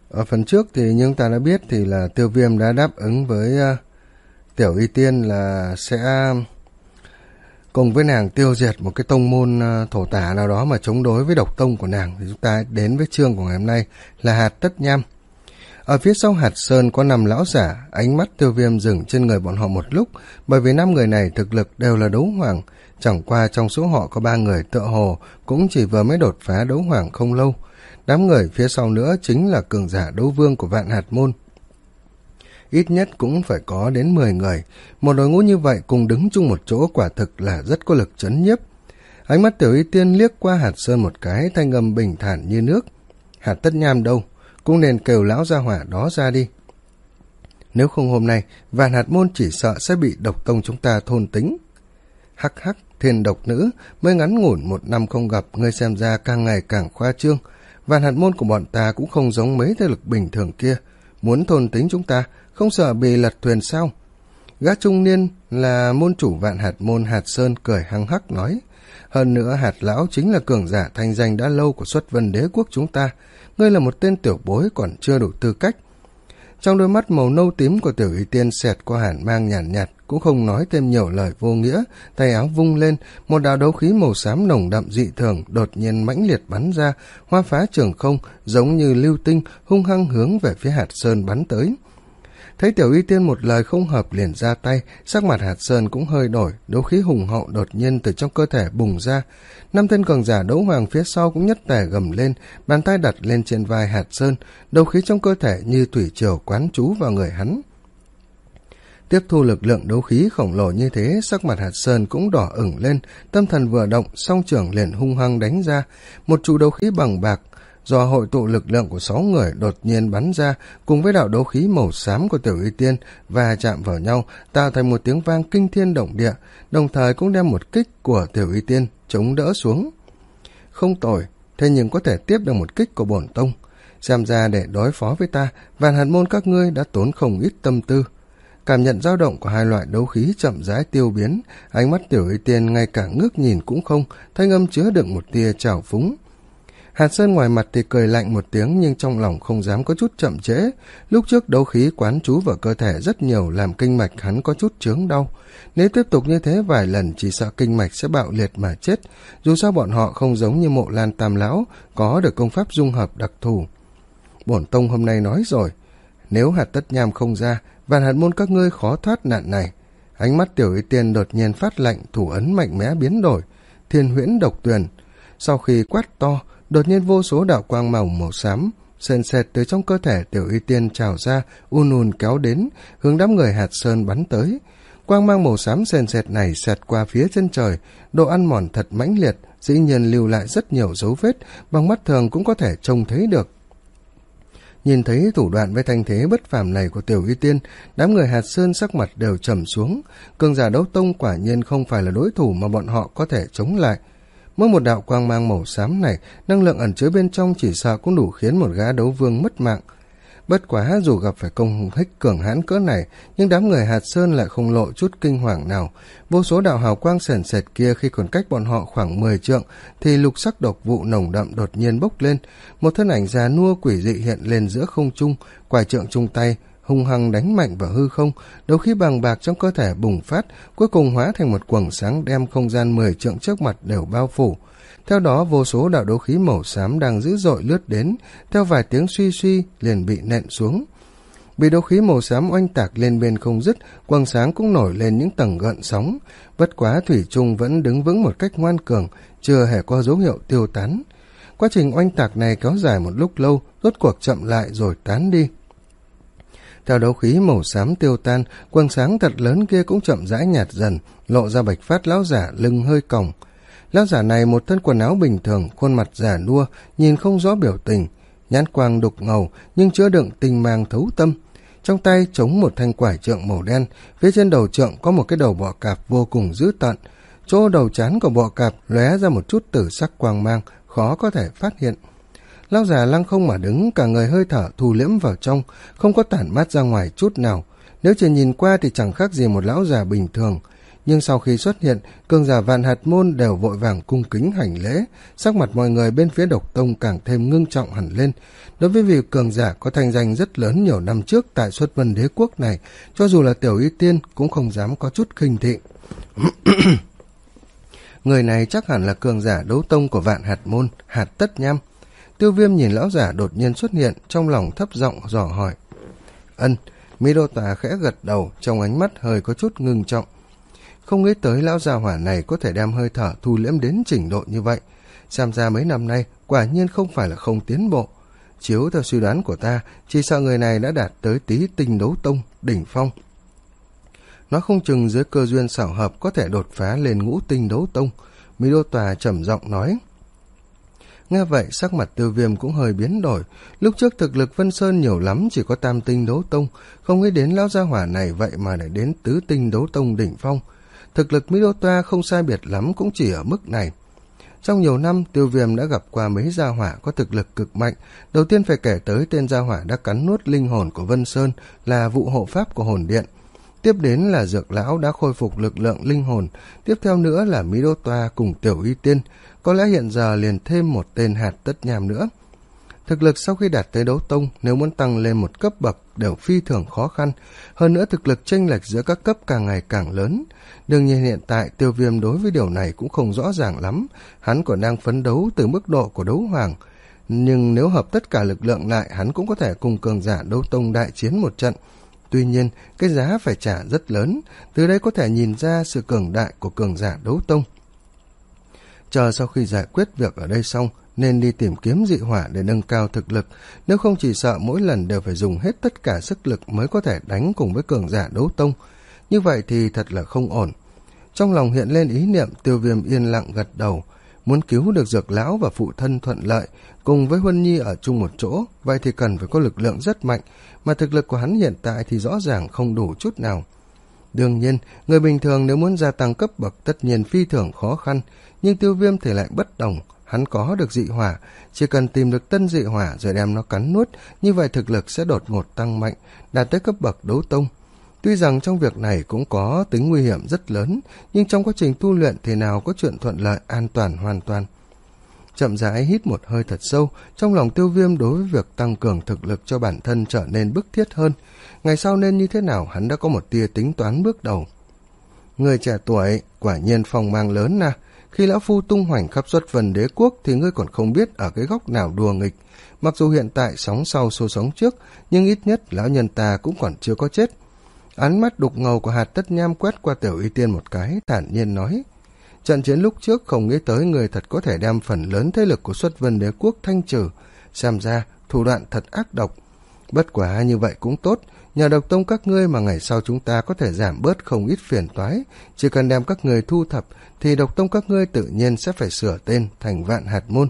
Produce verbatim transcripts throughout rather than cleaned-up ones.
Ở phần trước thì như chúng ta đã biết thì là Tiêu Viêm đã đáp ứng với uh, Tiểu Y Tiên là sẽ cùng với nàng tiêu diệt một cái tông môn uh, thổ tả nào đó mà chống đối với độc tông của nàng. Thì chúng ta đến với chương của ngày hôm nay là Hạt Tất Nham. Ở phía sau Hạt Sơn có năm lão giả, ánh mắt Tiêu Viêm dừng trên người bọn họ một lúc, bởi vì năm người này thực lực đều là đấu hoàng, chẳng qua trong số họ có ba người tựa hồ cũng chỉ vừa mới đột phá đấu hoàng không lâu. Đám người phía sau nữa chính là cường giả đấu vương của Vạn Hạt Môn. Ít nhất cũng phải có đến mười người, một đội ngũ như vậy cùng đứng chung một chỗ quả thực là rất có lực trấn nhiếp. Ánh mắt Tiểu Y Tiên liếc qua Hạt Sơn một cái, thanh âm bình thản như nước. Hạt Tất Nham đâu? Cũng nên kêu lão gia hỏa đó ra đi. Nếu không hôm nay, Vạn Hạt Môn chỉ sợ sẽ bị độc tông chúng ta thôn tính. Hắc hắc, thiên độc nữ, mới ngắn ngủn một năm không gặp, ngươi xem ra càng ngày càng khoa trương. Vạn Hạt Môn của bọn ta cũng không giống mấy thế lực bình thường kia. Muốn thôn tính chúng ta, không sợ bị lật thuyền sao? Gã trung niên là môn chủ Vạn Hạt Môn Hạt Sơn cười hăng hắc nói. Hơn nữa Hạt Lão chính là cường giả thanh danh đã lâu của Xuất Vân Đế quốc chúng ta. Ngươi là một tên tiểu bối còn chưa đủ tư cách. Trong đôi mắt màu nâu tím của Tiểu Y Tiên xẹt qua hàn mang nhàn nhạt, nhạt, cũng không nói thêm nhiều lời vô nghĩa, tay áo vung lên, một đạo đấu khí màu xám nồng đậm dị thường đột nhiên mãnh liệt bắn ra, hoa phá trường không, giống như lưu tinh, hung hăng hướng về phía Hạt Sơn bắn tới. Thấy Tiểu Y Tiên một lời không hợp liền ra tay, sắc mặt Hạt Sơn cũng hơi đổi, đấu khí hùng hậu đột nhiên từ trong cơ thể bùng ra. Năm tên cường giả đấu hoàng phía sau cũng nhất tề gầm lên, bàn tay đặt lên trên vai Hạt Sơn, đấu khí trong cơ thể như thủy triều quán trú vào người hắn. Tiếp thu lực lượng đấu khí khổng lồ như thế, sắc mặt Hạt Sơn cũng đỏ ửng lên, tâm thần vừa động, song trưởng liền hung hăng đánh ra, một trụ đấu khí bằng bạc do hội tụ lực lượng của sáu người đột nhiên bắn ra, cùng với đạo đấu khí màu xám của Tiểu Y Tiên và chạm vào nhau, tạo thành một tiếng vang kinh thiên động địa, đồng thời cũng đem một kích của Tiểu Y Tiên chống đỡ xuống. Không tồi, thế nhưng có thể tiếp được một kích của bổn tông. Xem ra để đối phó với ta, Vạn Hạt Môn các ngươi đã tốn không ít tâm tư. Cảm nhận dao động của hai loại đấu khí chậm rãi tiêu biến, ánh mắt Tiểu Y Tiên ngay cả ngước nhìn cũng không, thanh âm chứa đựng một tia trào phúng. Hạt Sơn ngoài mặt thì cười lạnh một tiếng, nhưng trong lòng không dám có chút chậm trễ. Lúc trước đấu khí quán trú vào cơ thể rất nhiều, làm kinh mạch hắn có chút chướng đau. Nếu tiếp tục như thế vài lần chỉ sợ kinh mạch sẽ bạo liệt mà chết. Dù sao bọn họ không giống như Mộ Lan Tam Lão, có được công pháp dung hợp đặc thù. Bổn tông hôm nay nói rồi, nếu Hạt Tất Nham không ra, Vạn Hạt Môn các ngươi khó thoát nạn này. Ánh mắt Tiểu Y Tiên đột nhiên phát lạnh, thủ ấn mạnh mẽ biến đổi, Thiên Huyễn Độc Tuyền. Sau khi quát to, đột nhiên vô số đạo quang màu màu xám sền sệt từ trong cơ thể Tiểu Y Tiên trào ra, un un kéo đến, hướng đám người Hạt Sơn bắn tới. Quang mang màu xám sền sệt này xẹt qua phía chân trời, độ ăn mòn thật mãnh liệt, dĩ nhiên lưu lại rất nhiều dấu vết, bằng mắt thường cũng có thể trông thấy được. Nhìn thấy thủ đoạn với thanh thế bất phàm này của Tiểu Y Tiên, đám người Hạt Sơn sắc mặt đều trầm xuống. Cường giả đấu tông quả nhiên không phải là đối thủ mà bọn họ có thể chống lại. Mỗi một đạo quang mang màu xám này, năng lượng ẩn chứa bên trong chỉ sợ cũng đủ khiến một gã đấu vương mất mạng. Bất quá dù gặp phải công kích cường hãn cỡ này, nhưng đám người Hạt Sơn lại không lộ chút kinh hoàng nào. Vô số đạo hào quang sền sệt kia khi còn cách bọn họ khoảng mười trượng, thì lục sắc độc vụ nồng đậm đột nhiên bốc lên. Một thân ảnh già nua quỷ dị hiện lên giữa không trung, quải trượng chung tay, hung hăng đánh mạnh vào hư không, đấu khí bằng bạc trong cơ thể bùng phát, cuối cùng hóa thành một quầng sáng đem không gian mười trượng trước mặt đều bao phủ. Theo đó vô số đạo đấu khí màu xám đang dữ dội lướt đến, theo vài tiếng suy suy liền bị nện xuống. Bị đấu khí màu xám oanh tạc lên bên không dứt, quầng sáng cũng nổi lên những tầng gợn sóng. Bất quá thủy chung vẫn đứng vững một cách ngoan cường, chưa hề có dấu hiệu tiêu tán. Quá trình oanh tạc này kéo dài một lúc lâu, rốt cuộc chậm lại rồi tán đi. Theo đấu khí màu xám tiêu tan, quầng sáng thật lớn kia cũng chậm rãi nhạt dần, lộ ra Bạch Phát lão giả lưng hơi còng. Lão giả này một thân quần áo bình thường, khuôn mặt già nua, nhìn không rõ biểu tình, nhãn quang đục ngầu nhưng chứa đựng tinh mang thấu tâm. Trong tay chống một thanh quải trượng màu đen, phía trên đầu trượng có một cái đầu bọ cạp vô cùng dữ tợn. Chỗ đầu trán của bọ cạp lóe ra một chút tử sắc quang mang, khó có thể phát hiện. Lão già lăng không mà đứng, cả người hơi thở thu liễm vào trong, không có tản mát ra ngoài chút nào. Nếu chỉ nhìn qua thì chẳng khác gì một lão già bình thường. Nhưng sau khi xuất hiện, cường giả Vạn Hạt Môn đều vội vàng cung kính hành lễ, sắc mặt mọi người bên phía Độc Tông càng thêm ngưng trọng hẳn lên. Đối với vị cường giả có thanh danh rất lớn nhiều năm trước tại Xuất Vân Đế quốc này, cho dù là Tiểu Y Tiên cũng không dám có chút khinh thị. Người này chắc hẳn là cường giả đấu tông của Vạn Hạt Môn, Hạt Tất Nham. Tiêu Viêm nhìn lão giả đột nhiên xuất hiện, trong lòng thấp giọng dò hỏi. Ân, Mi Đô Tà khẽ gật đầu, trong ánh mắt hơi có chút ngưng trọng. Không nghĩ tới lão già hỏa này có thể đem hơi thở thu liễm đến trình độ như vậy. Xem ra mấy năm nay quả nhiên không phải là không tiến bộ. Chiếu theo suy đoán của ta, chỉ sợ người này đã đạt tới tí tinh đấu tông, đỉnh phong. Nó không chừng dưới cơ duyên xảo hợp có thể đột phá lên ngũ tinh đấu tông. Mi Đô Tà trầm giọng nói. Nghe vậy sắc mặt Tiêu Viêm cũng hơi biến đổi. Lúc trước thực lực Vân Sơn nhiều lắm chỉ có tam tinh đấu tông, không nghĩ đến lão gia hỏa này vậy mà lại đến tứ tinh đấu tông đỉnh phong. Thực lực Mi Đô Toa không sai biệt lắm cũng chỉ ở mức này. Trong nhiều năm, Tiêu Viêm đã gặp qua mấy gia hỏa có thực lực cực mạnh. Đầu tiên phải kể tới tên gia hỏa đã cắn nuốt linh hồn của Vân Sơn, là vụ hộ pháp của hồn điện. Tiếp đến là Dược Lão đã khôi phục lực lượng linh hồn. Tiếp theo nữa là Mi Đô Toa cùng Tiểu Y Tiên. Có lẽ hiện giờ liền thêm một tên Hạt Tất Nham nữa. Thực lực sau khi đạt tới đấu tông, nếu muốn tăng lên một cấp bậc đều phi thường khó khăn. Hơn nữa thực lực chênh lệch giữa các cấp càng ngày càng lớn. Đương nhiên hiện tại Tiêu Viêm đối với điều này cũng không rõ ràng lắm. Hắn còn đang phấn đấu từ mức độ của đấu hoàng. Nhưng nếu hợp tất cả lực lượng lại, hắn cũng có thể cùng cường giả đấu tông đại chiến một trận. Tuy nhiên, cái giá phải trả rất lớn. Từ đây có thể nhìn ra sự cường đại của cường giả đấu tông. Chờ sau khi giải quyết việc ở đây xong, nên đi tìm kiếm dị hỏa để nâng cao thực lực, nếu không chỉ sợ mỗi lần đều phải dùng hết tất cả sức lực mới có thể đánh cùng với cường giả đấu tông. Như vậy thì thật là không ổn. Trong lòng hiện lên ý niệm, Tiêu Viêm yên lặng gật đầu. Muốn cứu được Dược Lão và phụ thân thuận lợi, cùng với Huân Nhi ở chung một chỗ, vậy thì cần phải có lực lượng rất mạnh, mà thực lực của hắn hiện tại thì rõ ràng không đủ chút nào. Đương nhiên, người bình thường nếu muốn gia tăng cấp bậc tất nhiên phi thường khó khăn, nhưng Tiêu Viêm thì lại bất đồng. Hắn có được dị hỏa, chỉ cần tìm được tân dị hỏa rồi đem nó cắn nuốt, như vậy thực lực sẽ đột ngột tăng mạnh, đạt tới cấp bậc đấu tông. Tuy rằng trong việc này cũng có tính nguy hiểm rất lớn, nhưng trong quá trình tu luyện thì nào có chuyện thuận lợi an toàn hoàn toàn. Chậm rãi hít một hơi thật sâu, trong lòng Tiêu Viêm đối với việc tăng cường thực lực cho bản thân trở nên bức thiết hơn. Ngày sau nên như thế nào hắn đã có một tia tính toán bước đầu. Người trẻ tuổi, quả nhiên phong mang lớn na. Khi lão phu tung hoành khắp Xuất Vân Đế quốc thì ngươi còn không biết ở cái góc nào đùa nghịch. Mặc dù hiện tại sóng sau xô sóng trước, nhưng ít nhất lão nhân ta cũng còn chưa có chết. Ánh mắt đục ngầu của Hạt Tất Nham quét qua Tiểu Y Tiên một cái, thản nhiên nói. Trận chiến lúc trước không nghĩ tới người thật có thể đem phần lớn thế lực của Xuất Vân Đế quốc thanh trừ. Xem ra thủ đoạn thật ác độc. Bất quả như vậy cũng tốt, nhờ Độc Tông các ngươi mà ngày sau chúng ta có thể giảm bớt không ít phiền toái. Chỉ cần đem các người thu thập thì Độc Tông các ngươi tự nhiên sẽ phải sửa tên thành Vạn Hạt Môn.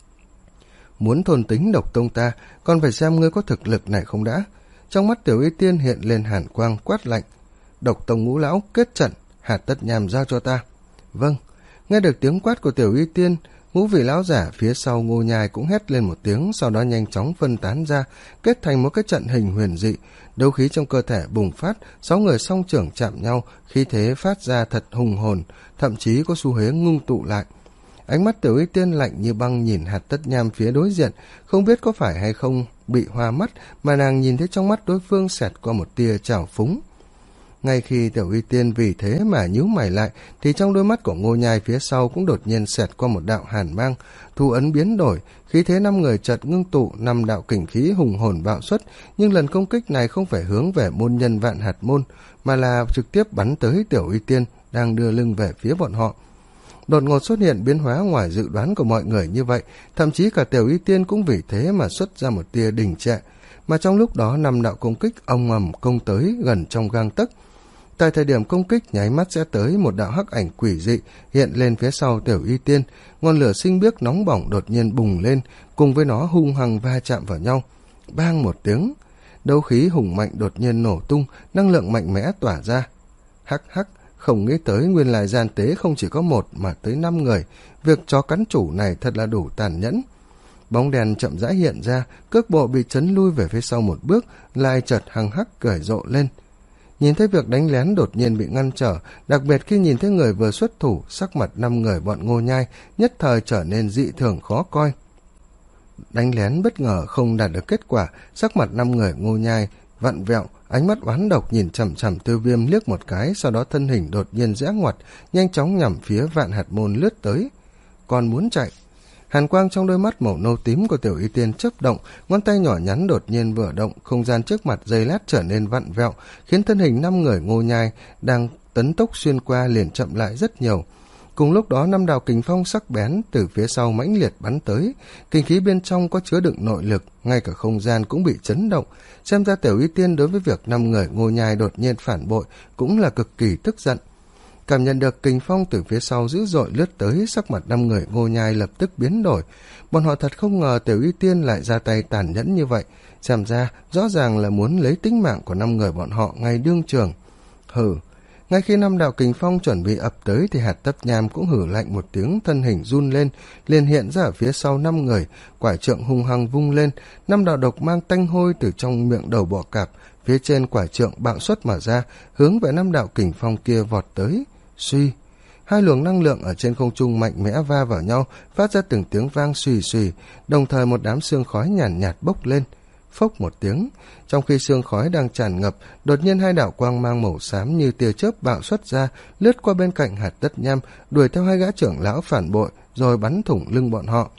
Muốn thôn tính Độc Tông ta, còn phải xem ngươi có thực lực này không đã. Trong mắt Tiểu Y Tiên hiện lên hàn quang quát lạnh. Độc Tông ngũ lão kết trận, Hạt Tất Nham giao cho ta. Vâng. Nghe được tiếng quát của Tiểu Y Tiên, ngũ vị lão giả phía sau Ngô Nhai cũng hét lên một tiếng, sau đó nhanh chóng phân tán ra, kết thành một cái trận hình huyền dị. Đấu khí trong cơ thể bùng phát, sáu người song trưởng chạm nhau, khí thế phát ra thật hùng hồn, thậm chí có xu hướng ngưng tụ lại. Ánh mắt Tiểu Y Tiên lạnh như băng nhìn Hạt Tất Nham phía đối diện, không biết có phải hay không bị hoa mắt, mà nàng nhìn thấy trong mắt đối phương xẹt qua một tia trào phúng. Ngay khi Tiểu Y Tiên vì thế mà nhíu mày lại, thì trong đôi mắt của Ngô Nhai phía sau cũng đột nhiên xẹt qua một đạo hàn mang, thu ấn biến đổi, khí thế năm người chợt ngưng tụ, năm đạo kình khí hùng hồn bạo xuất, nhưng lần công kích này không phải hướng về môn nhân Vạn Hạt Môn, mà là trực tiếp bắn tới Tiểu Y Tiên đang đưa lưng về phía bọn họ. Đột ngột xuất hiện biến hóa ngoài dự đoán của mọi người như vậy, thậm chí cả Tiểu Y Tiên cũng vì thế mà xuất ra một tia đình trệ, mà trong lúc đó năm đạo công kích ầm ầm công tới gần trong gang tấc. Tại thời điểm công kích nháy mắt sẽ tới, một đạo hắc ảnh quỷ dị hiện lên phía sau Tiểu Y Tiên, ngọn lửa xinh biếc nóng bỏng đột nhiên bùng lên, cùng với nó hung hăng va chạm vào nhau. Bang một tiếng, đấu khí hùng mạnh đột nhiên nổ tung, năng lượng mạnh mẽ tỏa ra. Hắc hắc, không nghĩ tới nguyên lai gian tế không chỉ có một mà tới năm người, việc chó cắn chủ này thật là đủ tàn nhẫn. Bóng đèn chậm rãi hiện ra, cước bộ bị chấn lui về phía sau một bước, lại chợt hằng hắc cười rộ lên. nhìn thấy việc đánh lén đột nhiên bị ngăn trở, đặc biệt khi nhìn thấy người vừa xuất thủ, sắc mặt năm người bọn Ngô Nhai nhất thời trở nên dị thường khó coi. Đánh lén bất ngờ không đạt được kết quả, sắc mặt năm người Ngô Nhai vặn vẹo, ánh mắt oán độc nhìn chằm chằm Tiêu Viêm liếc một cái, sau đó thân hình đột nhiên rẽ ngoặt, nhanh chóng nhằm phía Vạn Hạt Môn lướt tới. Còn muốn chạy. Hàn quang trong đôi mắt màu nâu tím của Tiểu Y Tiên chớp động, ngón tay nhỏ nhắn đột nhiên vừa động, không gian trước mặt giây lát trở nên vặn vẹo, khiến thân hình năm người Ngô Nhai đang tấn tốc xuyên qua liền chậm lại rất nhiều. Cùng lúc đó năm đạo kình phong sắc bén từ phía sau mãnh liệt bắn tới, kinh khí bên trong có chứa đựng nội lực, ngay cả không gian cũng bị chấn động. Xem ra Tiểu Y Tiên đối với việc năm người Ngô Nhai đột nhiên phản bội cũng là cực kỳ tức giận. Cảm nhận được kình phong từ phía sau dữ dội lướt tới, sắc mặt năm người Ngô Nhai lập tức biến đổi. Bọn họ thật không ngờ Tiểu Y Tiên lại ra tay tàn nhẫn như vậy, xem ra rõ ràng là muốn lấy tính mạng của năm người bọn họ ngay đương trường. Hừ. Ngay khi năm đạo kình phong chuẩn bị ập tới thì Hạt Tất Nham cũng hử lạnh một tiếng, thân hình run lên, liền hiện ra ở phía sau năm người, quải trượng hung hăng vung lên, năm đạo độc mang tanh hôi từ trong miệng đầu bọ cạp, phía trên quải trượng bạo xuất mà ra, hướng về năm đạo kình phong kia vọt tới. Suy, hai luồng năng lượng ở trên không trung mạnh mẽ va vào nhau, phát ra từng tiếng vang xùy xùy, đồng thời một đám sương khói nhàn nhạt, nhạt bốc lên. Phốc một tiếng, trong khi sương khói đang tràn ngập, đột nhiên hai đạo quang mang màu xám như tia chớp bạo xuất ra, lướt qua bên cạnh Hạt Tất Nham, đuổi theo hai gã trưởng lão phản bội, rồi bắn thủng lưng bọn họ.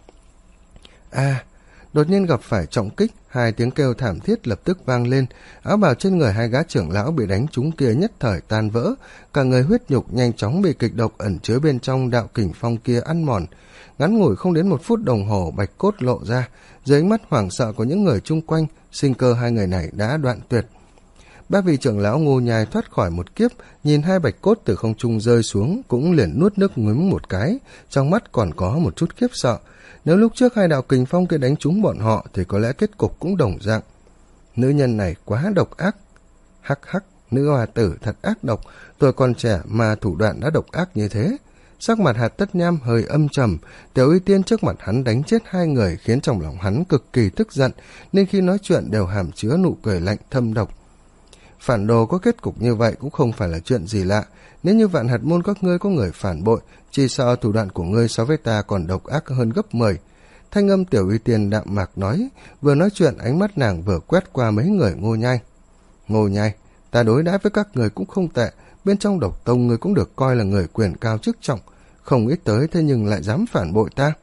A, à, đột nhiên gặp phải trọng kích, hai tiếng kêu thảm thiết lập tức vang lên, áo bào trên người hai gã trưởng lão bị đánh trúng kia nhất thời tan vỡ, cả người huyết nhục nhanh chóng bị kịch độc ẩn chứa bên trong đạo kình phong kia ăn mòn. Ngắn ngủi không đến một phút đồng hồ, bạch cốt lộ ra, dưới ánh mắt hoảng sợ của những người chung quanh, sinh cơ hai người này đã đoạn tuyệt. Ba vị trưởng lão Ngô Nhai thoát khỏi một kiếp, nhìn hai bạch cốt từ không trung rơi xuống, cũng liền nuốt nước ngấm một cái, trong mắt còn có một chút khiếp sợ. Nếu lúc trước hai đạo kình phong kia đánh trúng bọn họ thì có lẽ kết cục cũng đồng dạng. Nữ nhân này quá độc ác. Hắc hắc, nữ hòa tử thật ác độc, tuổi còn trẻ mà thủ đoạn đã độc ác như thế. Sắc mặt Hạt Tất Nham hơi âm trầm, Tiểu Y Tiên trước mặt hắn đánh chết hai người khiến trong lòng hắn cực kỳ tức giận, nên khi nói chuyện đều hàm chứa nụ cười lạnh thâm độc. Phản đồ có kết cục như vậy cũng không phải là chuyện gì lạ, nếu như Vạn Hạt Môn các ngươi có người phản bội, chỉ sợ thủ đoạn của ngươi so với ta còn độc ác hơn gấp mười. Thanh âm Tiểu Y Tiên đạm mạc nói, vừa nói chuyện ánh mắt nàng vừa quét qua mấy người Ngô Nhai. Ngô Nhai, ta đối đãi với các người cũng không tệ, bên trong độc tông người cũng được coi là người quyền cao chức trọng, không ít tới thế nhưng lại dám phản bội ta.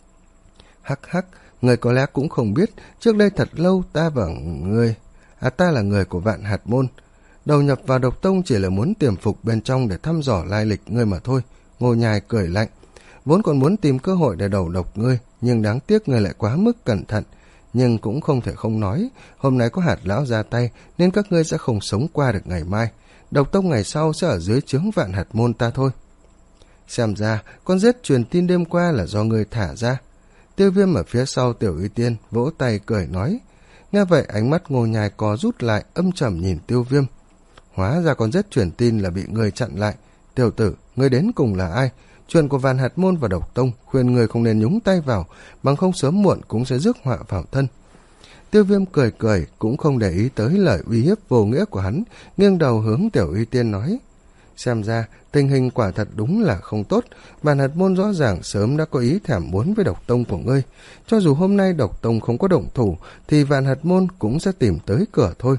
Hắc hắc, người có lẽ cũng không biết, trước đây thật lâu ta và người, à ta là người của Vạn Hạt Môn. Đầu nhập vào độc tông chỉ là muốn tiềm phục bên trong để thăm dò lai lịch ngươi mà thôi. Ngô Nhai cười lạnh, vốn còn muốn tìm cơ hội để đầu độc ngươi, nhưng đáng tiếc ngươi lại quá mức cẩn thận. Nhưng cũng không thể không nói, hôm nay có Hạt lão ra tay nên các ngươi sẽ không sống qua được ngày mai. Độc tông ngày sau sẽ ở dưới trướng Vạn Hạt Môn ta thôi. Xem ra con rết truyền tin đêm qua là do ngươi thả ra. Tiêu Viêm ở phía sau Tiểu Y Tiên vỗ tay cười nói. Nghe vậy ánh mắt Ngô Nhai co rút lại, âm trầm nhìn Tiêu Viêm. Hóa ra con rết truyền tin là bị ngươi chặn lại. Tiểu tử, ngươi đến cùng là ai? Chuyện của Vạn Hạt Môn và độc tông khuyên ngươi không nên nhúng tay vào, bằng không sớm muộn cũng sẽ rước họa vào thân. Tiêu Viêm cười cười, cũng không để ý tới lời uy hiếp vô nghĩa của hắn, nghiêng đầu hướng Tiểu Y Tiên nói. Xem ra, tình hình quả thật đúng là không tốt, Vạn Hạt Môn rõ ràng sớm đã có ý thèm muốn với độc tông của ngươi. Cho dù hôm nay độc tông không có động thủ, thì Vạn Hạt Môn cũng sẽ tìm tới cửa thôi.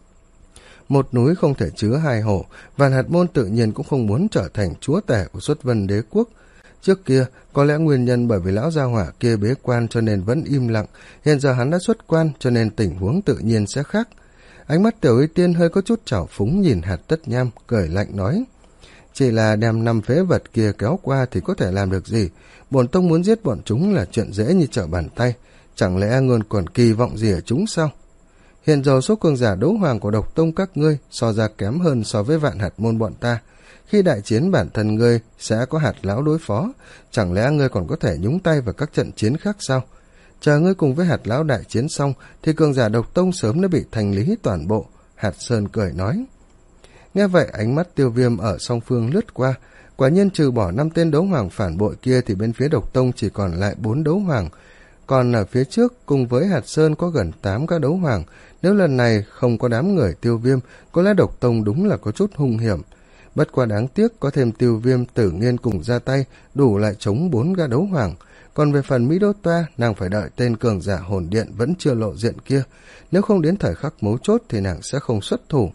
Một núi không thể chứa hai hổ, Vạn Hạt Môn tự nhiên cũng không muốn trở thành chúa tể của Xuất Vân Đế Quốc. Trước kia, có lẽ nguyên nhân bởi vì lão gia hỏa kia bế quan cho nên vẫn im lặng, hiện giờ hắn đã xuất quan cho nên tình huống tự nhiên sẽ khác. Ánh mắt Tiểu Y Tiên hơi có chút trào phúng nhìn Hạt Tất Nham, cười lạnh nói. Chỉ là đem năm phế vật kia kéo qua thì có thể làm được gì, bổn tông muốn giết bọn chúng là chuyện dễ như trở bàn tay, chẳng lẽ ngươi còn kỳ vọng gì ở chúng sao? Hiện giờ số cường giả đấu hoàng của độc tông các ngươi so ra kém hơn so với Vạn Hạt Môn bọn ta. Khi đại chiến bản thân ngươi sẽ có Hạt lão đối phó, chẳng lẽ ngươi còn có thể nhúng tay vào các trận chiến khác sao? Chờ ngươi cùng với Hạt lão đại chiến xong thì cường giả độc tông sớm đã bị thành lý toàn bộ. Hạt Sơn cười nói. Nghe vậy ánh mắt Tiêu Viêm ở song phương lướt qua, quả nhiên trừ bỏ năm tên đấu hoàng phản bội kia thì bên phía độc tông chỉ còn lại bốn đấu hoàng. còn ở phía trước cùng với Hạt Sơn có gần tám gã đấu hoàng. Nếu lần này không có đám người Tiêu Viêm, có lẽ độc tông đúng là có chút hung hiểm. Bất quá đáng tiếc có thêm Tiêu Viêm, Tử Nghiên cùng ra tay, đủ lại chống bốn gã đấu hoàng. Còn về phần Mỹ Đô Toa, nàng phải đợi tên cường giả hồn điện vẫn chưa lộ diện kia. Nếu không đến thời khắc mấu chốt thì nàng sẽ không xuất thủ.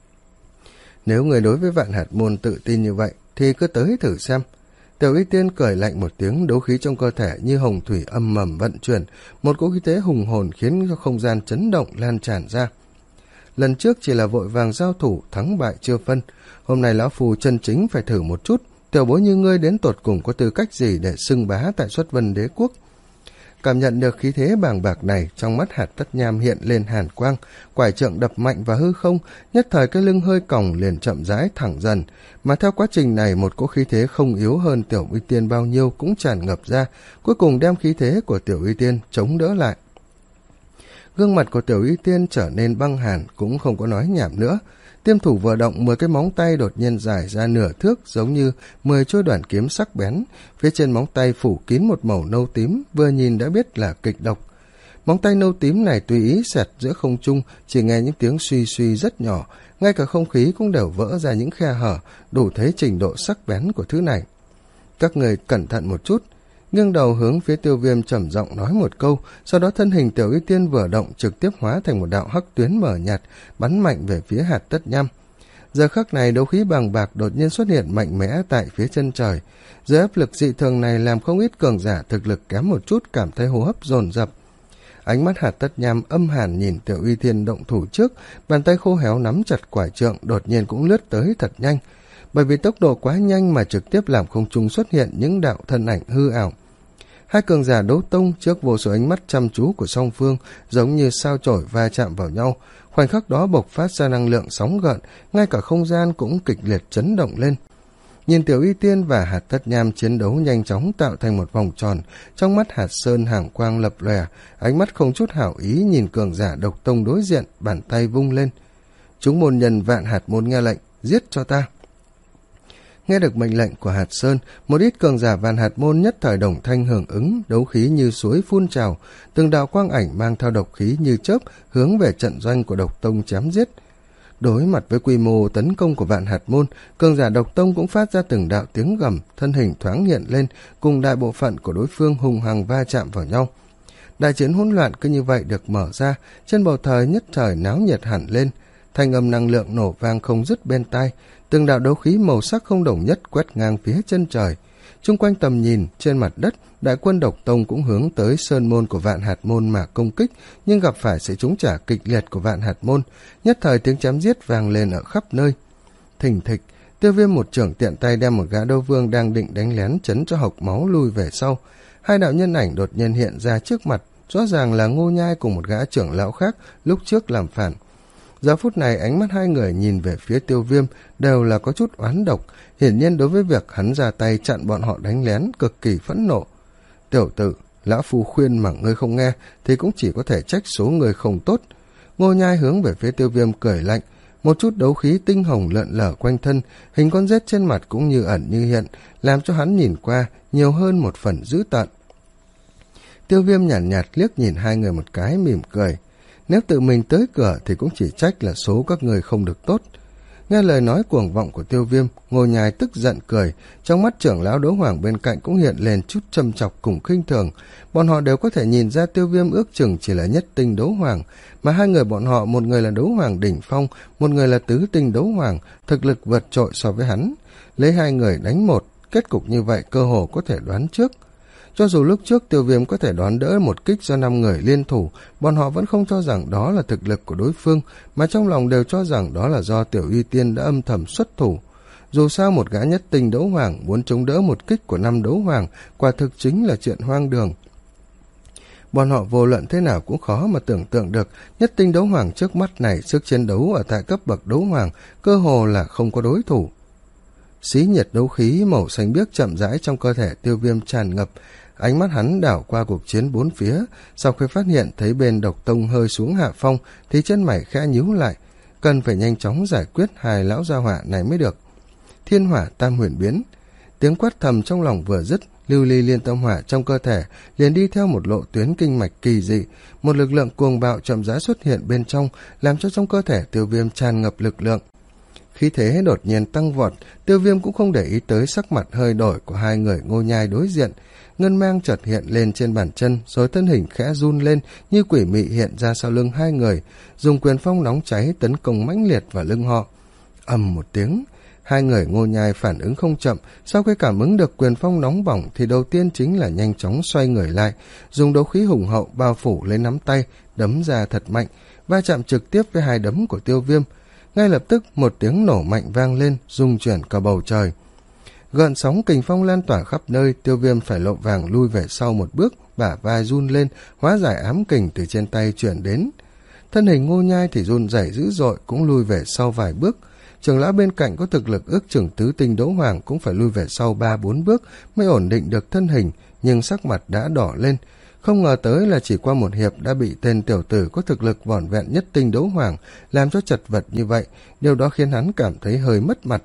Nếu người đối với Vạn Hạt Môn tự tin như vậy, thì cứ tới thử xem. Tiểu Y Tiên cười lạnh một tiếng, đấu khí trong cơ thể như hồng thủy âm mầm vận chuyển, một cỗ khí thế hùng hồn khiến cho không gian chấn động lan tràn ra. Lần trước chỉ là vội vàng giao thủ, thắng bại chưa phân. Hôm nay lão phù chân chính phải thử một chút, tiểu bối như ngươi đến tột cùng có tư cách gì để xưng bá tại Xuất Vân Đế quốc. Cảm nhận được khí thế bàng bạc này, trong mắt Hạt Tất Nham hiện lên hàn quang, quải trượng đập mạnh vào hư không, nhất thời cái lưng hơi còng liền chậm rãi thẳng dần, mà theo quá trình này một cỗ khí thế không yếu hơn Tiểu Y Tiên bao nhiêu cũng tràn ngập ra, cuối cùng đem khí thế của Tiểu Y Tiên chống đỡ lại. Gương mặt của Tiểu Y Tiên trở nên băng hàn, cũng không có nói nhảm nữa. Tiêm thủ vừa động, mười cái móng tay đột nhiên dài ra nửa thước, giống như mười chuôi đoạn kiếm sắc bén. Phía trên móng tay phủ kín một màu nâu tím, vừa nhìn đã biết là kịch độc. Móng tay nâu tím này tùy ý xẹt giữa không trung, chỉ nghe những tiếng suy suy rất nhỏ, ngay cả không khí cũng đều vỡ ra những khe hở, đủ thấy trình độ sắc bén của thứ này. Các người cẩn thận một chút. Nghiêng đầu hướng phía Tiêu Viêm trầm giọng nói một câu, sau đó thân hình Tiểu Y Tiên vừa động trực tiếp hóa thành một đạo hắc tuyến mờ nhạt, bắn mạnh về phía Hạt Tất Nham. Giờ khắc này đấu khí bàng bạc đột nhiên xuất hiện mạnh mẽ tại phía chân trời. Dưới áp lực dị thường này làm không ít cường giả thực lực kém một chút cảm thấy hô hấp dồn dập. Ánh mắt Hạt Tất Nham âm hàn nhìn Tiểu Y Tiên động thủ trước, bàn tay khô héo nắm chặt quải trượng đột nhiên cũng lướt tới thật nhanh. Bởi vì tốc độ quá nhanh mà trực tiếp làm không trung xuất hiện những đạo thân ảnh hư ảo. Hai cường giả đấu tông trước vô số ánh mắt chăm chú của song phương giống như sao chổi va chạm vào nhau, khoảnh khắc đó bộc phát ra năng lượng sóng gợn, ngay cả không gian cũng kịch liệt chấn động lên. Nhìn Tiểu Y Tiên và Hạt Tất Nham chiến đấu nhanh chóng tạo thành một vòng tròn, trong mắt Hạt Sơn hàng quang lập lòe, ánh mắt không chút hảo ý nhìn cường giả độc tông đối diện, bàn tay vung lên. Chúng môn nhân Vạn Hạt Môn nghe lệnh, giết cho ta. Nghe được mệnh lệnh của Hạt Sơn, một ít cường giả Vạn Hạt Môn nhất thời đồng thanh hưởng ứng, đấu khí như suối phun trào, từng đạo quang ảnh mang theo độc khí như chớp hướng về trận doanh của độc tông chém giết. Đối mặt với quy mô tấn công của Vạn Hạt Môn, cường giả độc tông cũng phát ra từng đạo tiếng gầm, thân hình thoáng hiện lên, cùng đại bộ phận của đối phương hùng hăng va chạm vào nhau. Đại chiến hỗn loạn cứ như vậy được mở ra, trên bầu trời nhất thời náo nhiệt hẳn lên, thanh âm năng lượng nổ vang không dứt bên tai, từng đạo đấu khí màu sắc không đồng nhất quét ngang phía chân trời. Chung quanh tầm nhìn, trên mặt đất, đại quân độc tông cũng hướng tới sơn môn của Vạn Hạt Môn mà công kích, nhưng gặp phải sự trúng trả kịch liệt của Vạn Hạt Môn, nhất thời tiếng chém giết vang lên ở khắp nơi. Thình thịch, Tiêu Viêm một trưởng tiện tay đem một gã đấu vương đang định đánh lén chấn cho hộc máu lui về sau. Hai đạo nhân ảnh đột nhiên hiện ra trước mặt, rõ ràng là Ngô Nhai cùng một gã trưởng lão khác lúc trước làm phản. Giờ phút này ánh mắt hai người nhìn về phía Tiêu Viêm đều là có chút oán độc, hiển nhiên đối với việc hắn ra tay chặn bọn họ đánh lén cực kỳ phẫn nộ. Tiểu tử, lão phu khuyên mà ngươi không nghe thì cũng chỉ có thể trách số người không tốt. Ngô Nhai hướng về phía Tiêu Viêm cười lạnh, một chút đấu khí tinh hồng lượn lở quanh thân, hình con rết trên mặt cũng như ẩn như hiện, làm cho hắn nhìn qua nhiều hơn một phần dữ tợn. Tiêu Viêm nhàn nhạt, nhạt liếc nhìn hai người một cái mỉm cười. Nếu tự mình tới cửa thì cũng chỉ trách là số các người không được tốt. Nghe lời nói cuồng vọng của Tiêu Viêm, Ngô Nhai tức giận cười, trong mắt trưởng lão đấu hoàng bên cạnh cũng hiện lên chút châm chọc cùng khinh thường. Bọn họ đều có thể nhìn ra Tiêu Viêm ước chừng chỉ là nhất tinh đấu hoàng, mà hai người bọn họ, một người là đấu hoàng đỉnh phong, một người là tứ tinh đấu hoàng, thực lực vượt trội so với hắn. Lấy hai người đánh một, kết cục như vậy cơ hồ có thể đoán trước. Cho dù lúc trước Tiêu Viêm có thể đón đỡ một kích do năm người liên thủ, bọn họ vẫn không cho rằng đó là thực lực của đối phương, mà trong lòng đều cho rằng đó là do Tiểu Y Tiên đã âm thầm xuất thủ. Dù sao một gã nhất tinh đấu hoàng muốn chống đỡ một kích của năm đấu hoàng, quả thực chính là chuyện hoang đường. Bọn họ vô luận thế nào cũng khó mà tưởng tượng được, nhất tinh đấu hoàng trước mắt này sức chiến đấu ở tại cấp bậc đấu hoàng, cơ hồ là không có đối thủ. Xí nhiệt đấu khí màu xanh biếc chậm rãi trong cơ thể Tiêu Viêm tràn ngập, ánh mắt hắn đảo qua cuộc chiến bốn phía, sau khi phát hiện thấy bên độc tông hơi xuống hạ phong thì chân mày khẽ nhíu lại, cần phải nhanh chóng giải quyết hai lão gia hỏa này mới được. Thiên hỏa tam huyền biến, tiếng quát thầm trong lòng vừa dứt, lưu ly liên tâm hỏa trong cơ thể liền đi theo một lộ tuyến kinh mạch kỳ dị, một lực lượng cuồng bạo chậm rãi xuất hiện bên trong, làm cho trong cơ thể Tiêu Viêm tràn ngập lực lượng. Khí thế đột nhiên tăng vọt, Tiêu Viêm cũng không để ý tới sắc mặt hơi đổi của hai người Ngô Nhai đối diện. Ngân mang chợt hiện lên trên bàn chân, rồi thân hình khẽ run lên như quỷ mị hiện ra sau lưng hai người, dùng quyền phong nóng cháy tấn công mãnh liệt vào lưng họ. Ầm một tiếng, hai người Ngô Nhai phản ứng không chậm, sau khi cảm ứng được quyền phong nóng bỏng thì đầu tiên chính là nhanh chóng xoay người lại, dùng đấu khí hùng hậu bao phủ lấy nắm tay, đấm ra thật mạnh, va chạm trực tiếp với hai đấm của Tiêu Viêm. Ngay lập tức một tiếng nổ mạnh vang lên, rung chuyển cả bầu trời. Gợn sóng kình phong lan tỏa khắp nơi, Tiêu Viêm phải lộn vàng lui về sau một bước, bả vai run lên, hóa giải ám kình từ trên tay chuyển đến. Thân hình Ngô Nhai thì run rẩy dữ dội, cũng lui về sau vài bước. Trưởng lão bên cạnh có thực lực ước chừng tứ tinh đấu hoàng cũng phải lui về sau ba bốn bước mới ổn định được thân hình, nhưng sắc mặt đã đỏ lên. Không ngờ tới là chỉ qua một hiệp đã bị tên tiểu tử có thực lực vỏn vẹn nhất tinh đấu hoàng làm cho chật vật như vậy, điều đó khiến hắn cảm thấy hơi mất mặt.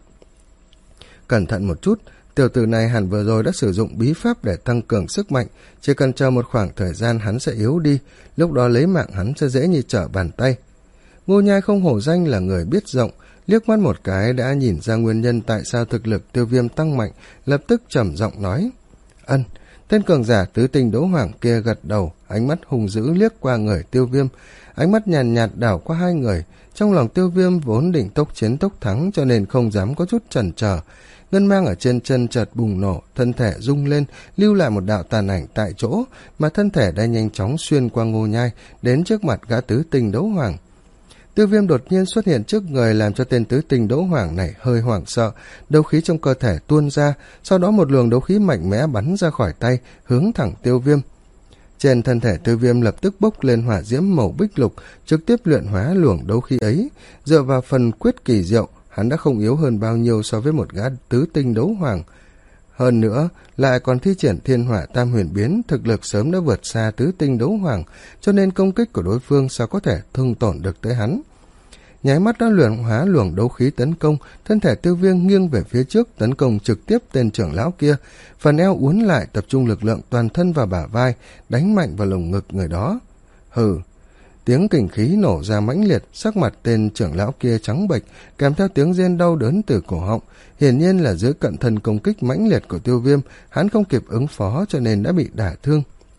Cẩn thận một chút, tiểu tử này hẳn vừa rồi đã sử dụng bí pháp để tăng cường sức mạnh, chỉ cần chờ một khoảng thời gian hắn sẽ yếu đi, lúc đó lấy mạng hắn sẽ dễ như trở bàn tay. Ngô Nhai không hổ danh là người biết rộng, liếc mắt một cái đã nhìn ra nguyên nhân tại sao thực lực Tiêu Viêm tăng mạnh, lập tức trầm giọng nói: Ân. Tên cường giả tứ tinh đấu hoàng kia gật đầu, ánh mắt hung dữ liếc qua người Tiêu Viêm, ánh mắt nhàn nhạt, nhạt đảo qua hai người. Trong lòng Tiêu Viêm vốn định tốc chiến tốc thắng, cho nên không dám có chút chần chờ. Ngân mang ở trên chân chợt bùng nổ, thân thể rung lên, lưu lại một đạo tàn ảnh tại chỗ, mà thân thể đã nhanh chóng xuyên qua Ngô Nhai đến trước mặt gã tứ tinh đấu hoàng. Tiêu Viêm đột nhiên xuất hiện trước người làm cho tên tứ tinh đấu hoàng này hơi hoảng sợ, đấu khí trong cơ thể tuôn ra, sau đó một luồng đấu khí mạnh mẽ bắn ra khỏi tay, hướng thẳng Tiêu Viêm. Trên thân thể Tiêu Viêm lập tức bốc lên hỏa diễm màu bích lục, trực tiếp luyện hóa luồng đấu khí ấy. Dựa vào phần quyết kỳ diệu, hắn đã không yếu hơn bao nhiêu so với một gã tứ tinh đấu hoàng. Hơn nữa, lại còn thi triển thiên hỏa tam huyền biến, thực lực sớm đã vượt xa tứ tinh đấu hoàng, cho nên công kích của đối phương sao có thể thương tổn được tới hắn. Nháy mắt đã luyện hóa luồng đấu khí tấn công, thân thể Tiêu Viêm nghiêng về phía trước tấn công trực tiếp tên trưởng lão kia, phần eo uốn lại tập trung lực lượng toàn thân vào bả vai, đánh mạnh vào lồng ngực người đó. Hừ. Tiếng kình khí nổ ra mãnh liệt, sắc mặt tên trưởng lão kia trắng bệch, kèm theo tiếng rên đau đớn từ cổ họng. Hiển nhiên là dưới cận thân công kích mãnh liệt của Tiêu Viêm, hắn không kịp ứng phó cho nên đã bị đả thương.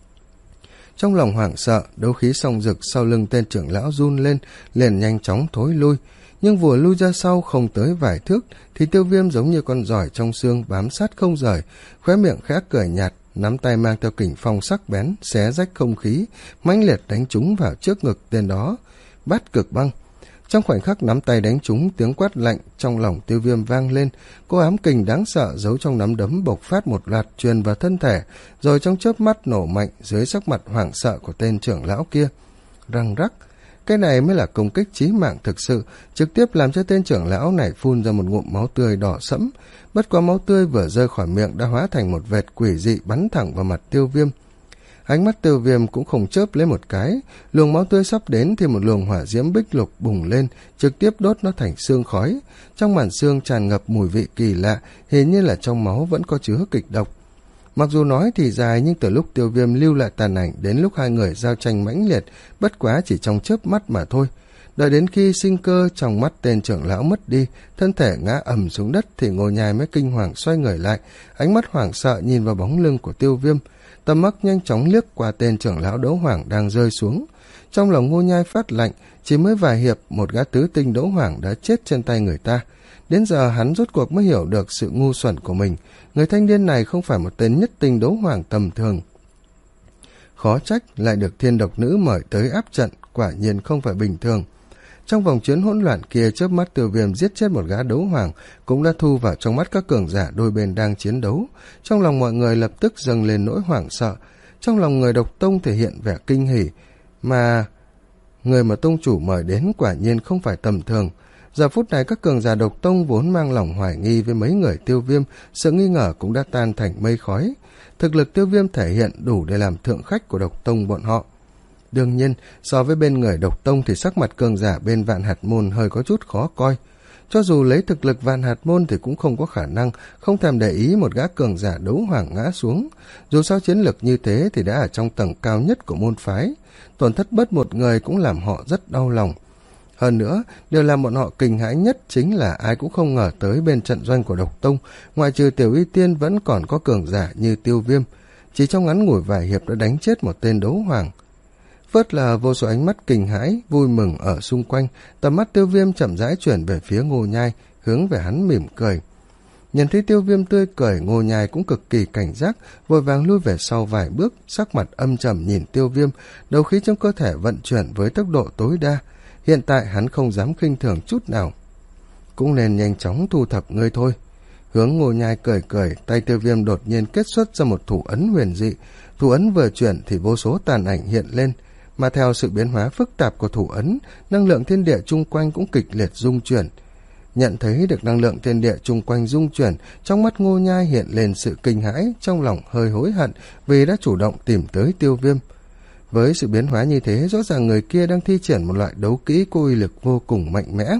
Trong lòng hoảng sợ, đấu khí song rực sau lưng tên trưởng lão run lên, liền nhanh chóng thối lui. Nhưng vừa lui ra sau không tới vài thước, thì Tiêu Viêm giống như con giỏi trong xương bám sát không rời, khóe miệng khẽ cười nhạt, nắm tay mang theo kình phong sắc bén, xé rách không khí, mãnh liệt đánh trúng vào trước ngực tên đó. Bát cực băng. Trong khoảnh khắc nắm tay đánh trúng, tiếng quát lạnh trong lòng Tiêu Viêm vang lên, cô ám kình đáng sợ giấu trong nắm đấm bộc phát một loạt truyền vào thân thể, rồi trong chớp mắt nổ mạnh dưới sắc mặt hoảng sợ của tên trưởng lão kia. Răng rắc, cái này mới là công kích chí mạng thực sự, trực tiếp làm cho tên trưởng lão này phun ra một ngụm máu tươi đỏ sẫm. Bất quá máu tươi vừa rơi khỏi miệng đã hóa thành một vệt quỷ dị bắn thẳng vào mặt Tiêu Viêm. Ánh mắt Tiêu Viêm cũng không chớp lấy một cái, luồng máu tươi sắp đến thì một luồng hỏa diễm bích lục bùng lên, trực tiếp đốt nó thành xương khói. Trong màn xương tràn ngập mùi vị kỳ lạ, hình như là trong máu vẫn có chứa kịch độc. Mặc dù nói thì dài, nhưng từ lúc Tiêu Viêm lưu lại tàn ảnh đến lúc hai người giao tranh mãnh liệt, bất quá chỉ trong chớp mắt mà thôi. Đợi đến khi sinh cơ trong mắt tên trưởng lão mất đi, thân thể ngã ầm xuống đất thì Ngô Nhai mới kinh hoàng xoay người lại, ánh mắt hoảng sợ nhìn vào bóng lưng của Tiêu Viêm. Tầm mắt nhanh chóng liếc qua tên trưởng lão đấu hoàng đang rơi xuống. Trong lòng Ngô Nhai phát lạnh, chỉ mới vài hiệp một gã tứ tinh đấu hoàng đã chết trên tay người ta. Đến giờ hắn rốt cuộc mới hiểu được sự ngu xuẩn của mình, người thanh niên này không phải một tên nhất tinh đấu hoàng tầm thường. Khó trách lại được thiên độc nữ mời tới áp trận, quả nhiên không phải bình thường. Trong vòng chiến hỗn loạn kia, chớp mắt Tiêu Viêm giết chết một gã đấu hoàng cũng đã thu vào trong mắt các cường giả đôi bên đang chiến đấu. Trong lòng mọi người lập tức dâng lên nỗi hoảng sợ. Trong lòng người độc tông thể hiện vẻ kinh hỉ, mà người mà tông chủ mời đến quả nhiên không phải tầm thường. Giờ phút này các cường giả độc tông vốn mang lòng hoài nghi với mấy người Tiêu Viêm, sự nghi ngờ cũng đã tan thành mây khói. Thực lực Tiêu Viêm thể hiện đủ để làm thượng khách của độc tông bọn họ. Đương nhiên, so với bên người độc tông thì sắc mặt cường giả bên Vạn Hạt Môn hơi có chút khó coi. Cho dù lấy thực lực Vạn Hạt Môn thì cũng không có khả năng không thèm để ý một gã cường giả đấu hoàng ngã xuống. Dù sao chiến lực như thế thì đã ở trong tầng cao nhất của môn phái, tổn thất bất một người cũng làm họ rất đau lòng. Hơn nữa, điều làm bọn họ kinh hãi nhất chính là ai cũng không ngờ tới bên trận doanh của Độc Tông, ngoại trừ Tiểu Y Tiên vẫn còn có cường giả như Tiêu Viêm. Chỉ trong ngắn ngủi vài hiệp đã đánh chết một tên đấu hoàng. Phớt là vô số ánh mắt kinh hãi, vui mừng ở xung quanh, tầm mắt Tiêu Viêm chậm rãi chuyển về phía Ngô Nhai, hướng về hắn mỉm cười. Nhìn thấy Tiêu Viêm tươi cười, Ngô Nhai cũng cực kỳ cảnh giác, vội vàng lui về sau vài bước, sắc mặt âm trầm nhìn Tiêu Viêm, đấu khí trong cơ thể vận chuyển với tốc độ tối đa. Hiện tại hắn không dám khinh thường chút nào. Cũng nên nhanh chóng thu thập ngươi thôi. Hướng Ngô Nhai cười cười, tay Tiêu Viêm đột nhiên kết xuất ra một thủ ấn huyền dị. Thủ ấn vừa chuyển thì vô số tàn ảnh hiện lên, mà theo sự biến hóa phức tạp của thủ ấn, năng lượng thiên địa chung quanh cũng kịch liệt rung chuyển. Nhận thấy được năng lượng thiên địa chung quanh rung chuyển, trong mắt Ngô Nhai hiện lên sự kinh hãi, trong lòng hơi hối hận vì đã chủ động tìm tới Tiêu Viêm. Với sự biến hóa như thế, rõ ràng người kia đang thi triển một loại đấu kỹ có uy lực vô cùng mạnh mẽ.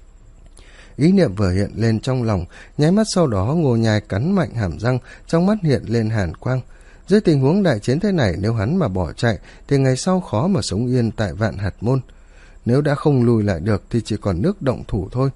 Ý niệm vừa hiện lên trong lòng, nháy mắt sau đó Ngô Nhai cắn mạnh hàm răng, trong mắt hiện lên hàn quang. Dưới tình huống đại chiến thế này, nếu hắn mà bỏ chạy thì ngày sau khó mà sống yên tại Vạn Hạt Môn. Nếu đã không lùi lại được thì chỉ còn nước động thủ thôi.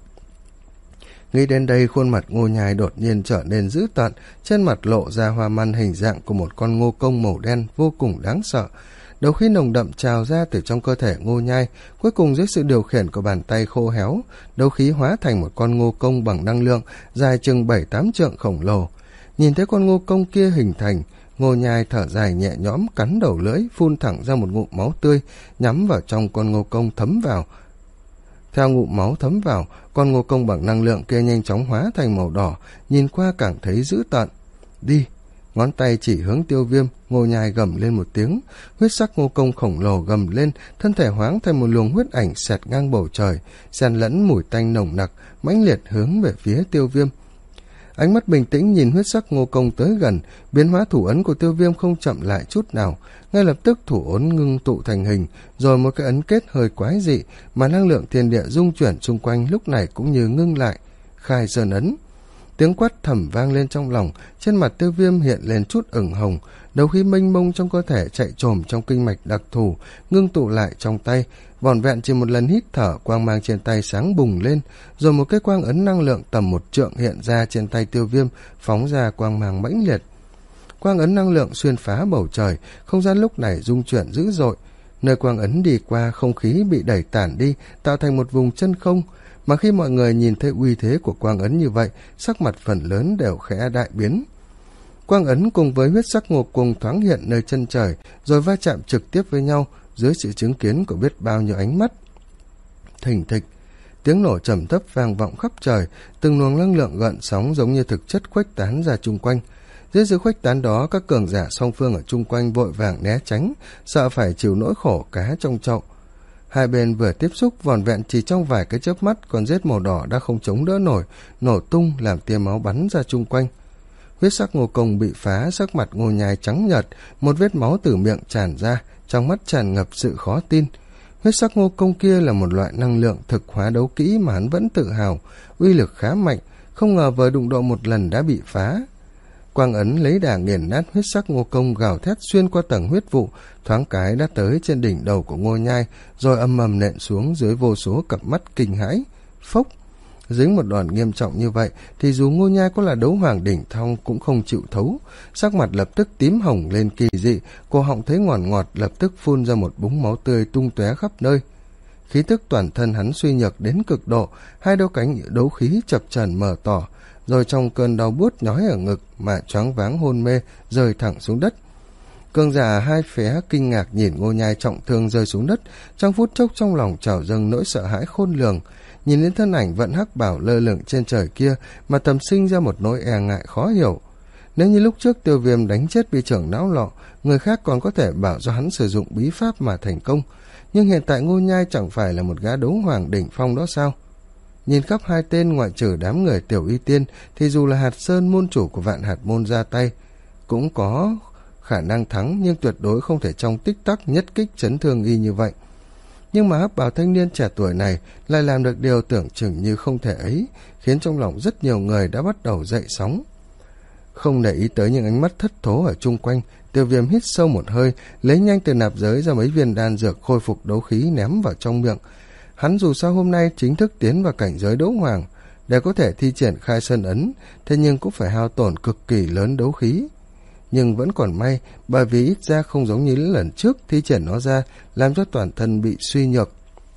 Nghĩ đến đây, khuôn mặt Ngô Nhai đột nhiên trở nên dữ tợn, trên mặt lộ ra hoa man hình dạng của một con ngô công màu đen vô cùng đáng sợ. Đấu khí nồng đậm trào ra từ trong cơ thể Ngô Nhai, cuối cùng dưới sự điều khiển của bàn tay khô héo, đấu khí hóa thành một con ngô công bằng năng lượng dài chừng bảy tám trượng khổng lồ. Nhìn thấy con ngô công kia hình thành, Ngô Nhai thở dài nhẹ nhõm, cắn đầu lưỡi, phun thẳng ra một ngụm máu tươi, nhắm vào trong con ngô công thấm vào. Theo ngụm máu thấm vào, con ngô công bằng năng lượng kia nhanh chóng hóa thành màu đỏ, nhìn qua càng thấy dữ tợn. Đi! Ngón tay chỉ hướng Tiêu Viêm, Ngô Nhai gầm lên một tiếng, huyết sắc ngô công khổng lồ gầm lên, thân thể hoáng thành một luồng huyết ảnh xẹt ngang bầu trời, xen lẫn mùi tanh nồng nặc, mãnh liệt hướng về phía Tiêu Viêm. Ánh mắt bình tĩnh nhìn huyết sắc ngô công tới gần, biến hóa thủ ấn của Tiêu Viêm không chậm lại chút nào, ngay lập tức thủ ấn ngưng tụ thành hình, rồi một cái ấn kết hơi quái dị, mà năng lượng thiên địa rung chuyển xung quanh lúc này cũng như ngưng lại, khai sơn ấn. Tiếng quát thầm vang lên trong lòng, trên mặt Tiêu Viêm hiện lên chút ửng hồng, đầu khí mênh mông trong cơ thể chạy trồm trong kinh mạch đặc thù, ngưng tụ lại trong tay, vỏn vẹn chỉ một lần hít thở, quang mang trên tay sáng bùng lên, rồi một cái quang ấn năng lượng tầm một trượng hiện ra trên tay Tiêu Viêm, phóng ra quang mang mãnh liệt. Quang ấn năng lượng xuyên phá bầu trời, không gian lúc này rung chuyển dữ dội. Nơi quang ấn đi qua, không khí bị đẩy tản đi, tạo thành một vùng chân không. Mà khi mọi người nhìn thấy uy thế của quang ấn như vậy, sắc mặt phần lớn đều khẽ đại biến. Quang ấn cùng với huyết sắc ngô cùng thoáng hiện nơi chân trời, rồi va chạm trực tiếp với nhau dưới sự chứng kiến của biết bao nhiêu ánh mắt. Thình thịch, tiếng nổ trầm thấp vang vọng khắp trời, từng luồng năng lượng gợn sóng giống như thực chất khuếch tán ra chung quanh. Dưới sự khuếch tán đó, các cường giả song phương ở chung quanh vội vàng né tránh, sợ phải chịu nỗi khổ cá trong chậu. Hai bên vừa tiếp xúc, vỏn vẹn chỉ trong vài cái chớp mắt, con rết màu đỏ đã không chống đỡ nổi, nổ tung làm tia máu bắn ra chung quanh. Huyết sắc ngô công bị phá, sắc mặt Ngô Nhai trắng nhợt, một vết máu từ miệng tràn ra, trong mắt tràn ngập sự khó tin. Huyết sắc ngô công kia là một loại năng lượng thực hóa đấu kỹ mà hắn vẫn tự hào, uy lực khá mạnh, không ngờ vừa đụng độ một lần đã bị phá. Quang ấn lấy đà nghiền nát huyết sắc ngô công, gào thét xuyên qua tầng huyết vụ, thoáng cái đã tới trên đỉnh đầu của Ngô Nhai, rồi âm ầm nện xuống dưới vô số cặp mắt kinh hãi. Phốc! Dính một đòn nghiêm trọng như vậy thì dù Ngô Nhai có là đấu hoàng đỉnh phong cũng không chịu thấu, sắc mặt lập tức tím hồng lên kỳ dị, cổ họng thấy ngọt ngọt, lập tức phun ra một búng máu tươi tung tóe khắp nơi. Khí tức toàn thân hắn suy nhược đến cực độ, hai đôi cánh đấu khí chập chờn mở tỏ, rồi trong cơn đau buốt nhói ở ngực mà choáng váng hôn mê, rơi thẳng xuống đất. Cường giả hai phé kinh ngạc nhìn Ngô Nhai trọng thương rơi xuống đất, trong phút chốc trong lòng trào dâng nỗi sợ hãi khôn lường. Nhìn đến thân ảnh vận hắc bảo lơ lửng trên trời kia mà thầm sinh ra một nỗi e ngại khó hiểu. Nếu như lúc trước Tiêu Viêm đánh chết bị trưởng não lọ, người khác còn có thể bảo do hắn sử dụng bí pháp mà thành công, nhưng hiện tại Ngô Nhai chẳng phải là một gã đấu hoàng đỉnh phong đó sao? Nhìn khắp hai tên, ngoại trừ đám người Tiểu Y Tiên, thì dù là Hạt Sơn môn chủ của Vạn Hạt Môn ra tay cũng có khả năng thắng, nhưng tuyệt đối không thể trong tích tắc nhất kích chấn thương y như vậy. Nhưng mà hắc bào thanh niên trẻ tuổi này lại làm được điều tưởng chừng như không thể ấy, khiến trong lòng rất nhiều người đã bắt đầu dậy sóng. Không để ý tới những ánh mắt thất thố ở chung quanh, Tiêu Viêm hít sâu một hơi, lấy nhanh từ nạp giới ra mấy viên đan dược khôi phục đấu khí ném vào trong miệng. Hắn dù sao hôm nay chính thức tiến vào cảnh giới đấu hoàng, để có thể thi triển khai sơn ấn, thế nhưng cũng phải hao tổn cực kỳ lớn đấu khí. Nhưng vẫn còn may, bởi vì ít ra không giống như lần trước thi triển nó ra, làm cho toàn thân bị suy nhược.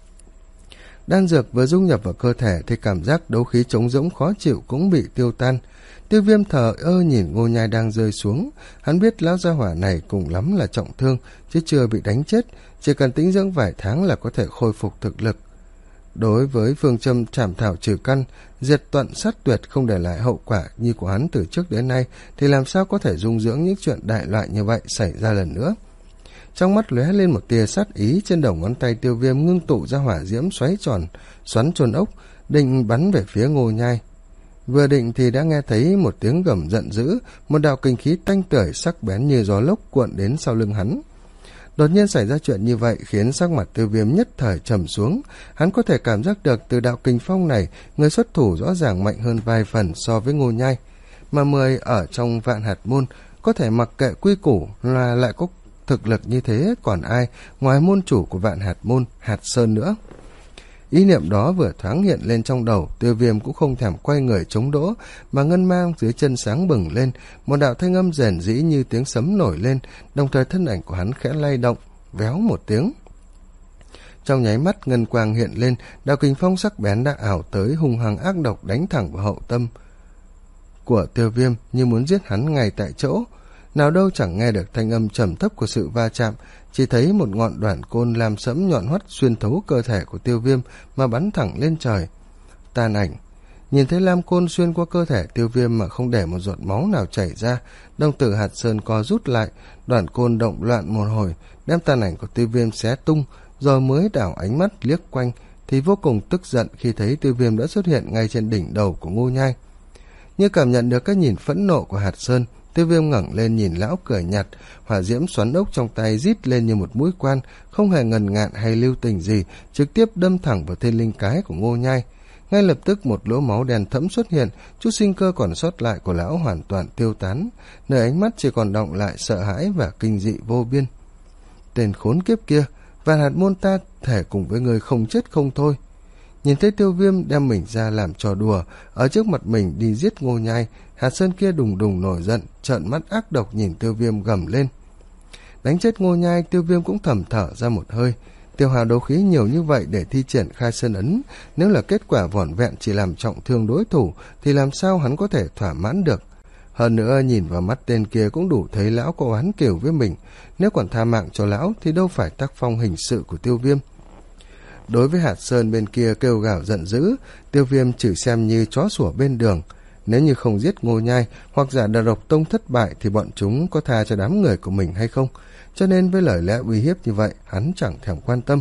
Đan dược vừa dung nhập vào cơ thể thì cảm giác đấu khí trống rỗng khó chịu cũng bị tiêu tan. Tiêu Viêm thờ ơ nhìn Ngô Nhai đang rơi xuống, hắn biết lão gia hỏa này cùng lắm là trọng thương, chứ chưa bị đánh chết, chỉ cần tĩnh dưỡng vài tháng là có thể khôi phục thực lực. Đối với phương châm trảm thảo trừ căn, diệt tận sát tuyệt không để lại hậu quả như của hắn từ trước đến nay, thì làm sao có thể dung dưỡng những chuyện đại loại như vậy xảy ra lần nữa. Trong mắt lóe lên một tia sát ý, trên đầu ngón tay Tiêu Viêm ngưng tụ ra hỏa diễm xoáy tròn, xoắn chôn ốc, định bắn về phía Ngô Nhai. Vừa định thì đã nghe thấy một tiếng gầm giận dữ, một đạo kinh khí tanh tưởi sắc bén như gió lốc cuộn đến sau lưng hắn. Đột nhiên xảy ra chuyện như vậy khiến sắc mặt Tiêu Viêm nhất thời trầm xuống. Hắn có thể cảm giác được từ đạo kình phong này, người xuất thủ rõ ràng mạnh hơn vài phần so với Ngô Nhai. Mà mười ở trong Vạn Hạt Môn có thể mặc kệ quy củ là lại có thực lực như thế, còn ai ngoài môn chủ của Vạn Hạt Môn, Hạt Sơn nữa. Ý niệm đó vừa thoáng hiện lên trong đầu, Tiêu Viêm cũng không thèm quay người chống đỡ, mà ngân mang dưới chân sáng bừng lên, một đạo thanh âm rền rĩ như tiếng sấm nổi lên, đồng thời thân ảnh của hắn khẽ lay động, véo một tiếng. Trong nháy mắt ngân quang hiện lên, đạo kình phong sắc bén đã ảo tới, hung hăng ác độc đánh thẳng vào hậu tâm của Tiêu Viêm như muốn giết hắn ngay tại chỗ. Nào đâu chẳng nghe được thanh âm trầm thấp của sự va chạm, chỉ thấy một ngọn đoạn côn lam sẫm nhọn hoắt xuyên thấu cơ thể của Tiêu Viêm mà bắn thẳng lên trời. Tàn ảnh, nhìn thấy lam côn xuyên qua cơ thể Tiêu Viêm mà không để một giọt máu nào chảy ra, đồng tử Hạt Sơn co rút lại, đoạn côn động loạn một hồi, đem tàn ảnh của Tiêu Viêm xé tung, rồi mới đảo ánh mắt liếc quanh, thì vô cùng tức giận khi thấy Tiêu Viêm đã xuất hiện ngay trên đỉnh đầu của Ngô Nhai. Như cảm nhận được cái nhìn phẫn nộ của Hạt Sơn, Tiêu Viêm ngẩng lên nhìn lão cười nhạt, hỏa diễm xoắn ốc trong tay rít lên như một mũi quan, không hề ngần ngạn hay lưu tình gì, trực tiếp đâm thẳng vào thiên linh cái của Ngô Nhai. Ngay lập tức một lỗ máu đen thẫm xuất hiện, chút sinh cơ còn sót lại của lão hoàn toàn tiêu tán, nơi ánh mắt chỉ còn đọng lại sợ hãi và kinh dị vô biên. Tên khốn kiếp kia, Vạn Hạt Môn ta thể cùng với người không chết không thôi. Nhìn thấy Tiêu Viêm đem mình ra làm trò đùa, ở trước mặt mình đi giết Ngô Nhai, Hạt Sơn kia đùng đùng nổi giận, trợn mắt ác độc nhìn Tiêu Viêm gầm lên. Đánh chết Ngô Nhai, Tiêu Viêm cũng thầm thở ra một hơi. Tiêu hao đấu khí nhiều như vậy để thi triển khai sơn ấn, nếu là kết quả vỏn vẹn chỉ làm trọng thương đối thủ, thì làm sao hắn có thể thỏa mãn được. Hơn nữa nhìn vào mắt tên kia cũng đủ thấy lão có oán kêu với mình, nếu còn tha mạng cho lão thì đâu phải tác phong hình sự của Tiêu Viêm. Đối với Hạt Sơn bên kia kêu gào giận dữ, Tiêu Viêm chỉ xem như chó sủa bên đường. Nếu như không giết Ngô Nhai hoặc giả Đà Độc Tông thất bại thì bọn chúng có tha cho đám người của mình hay không, cho nên với lời lẽ uy hiếp như vậy hắn chẳng thèm quan tâm.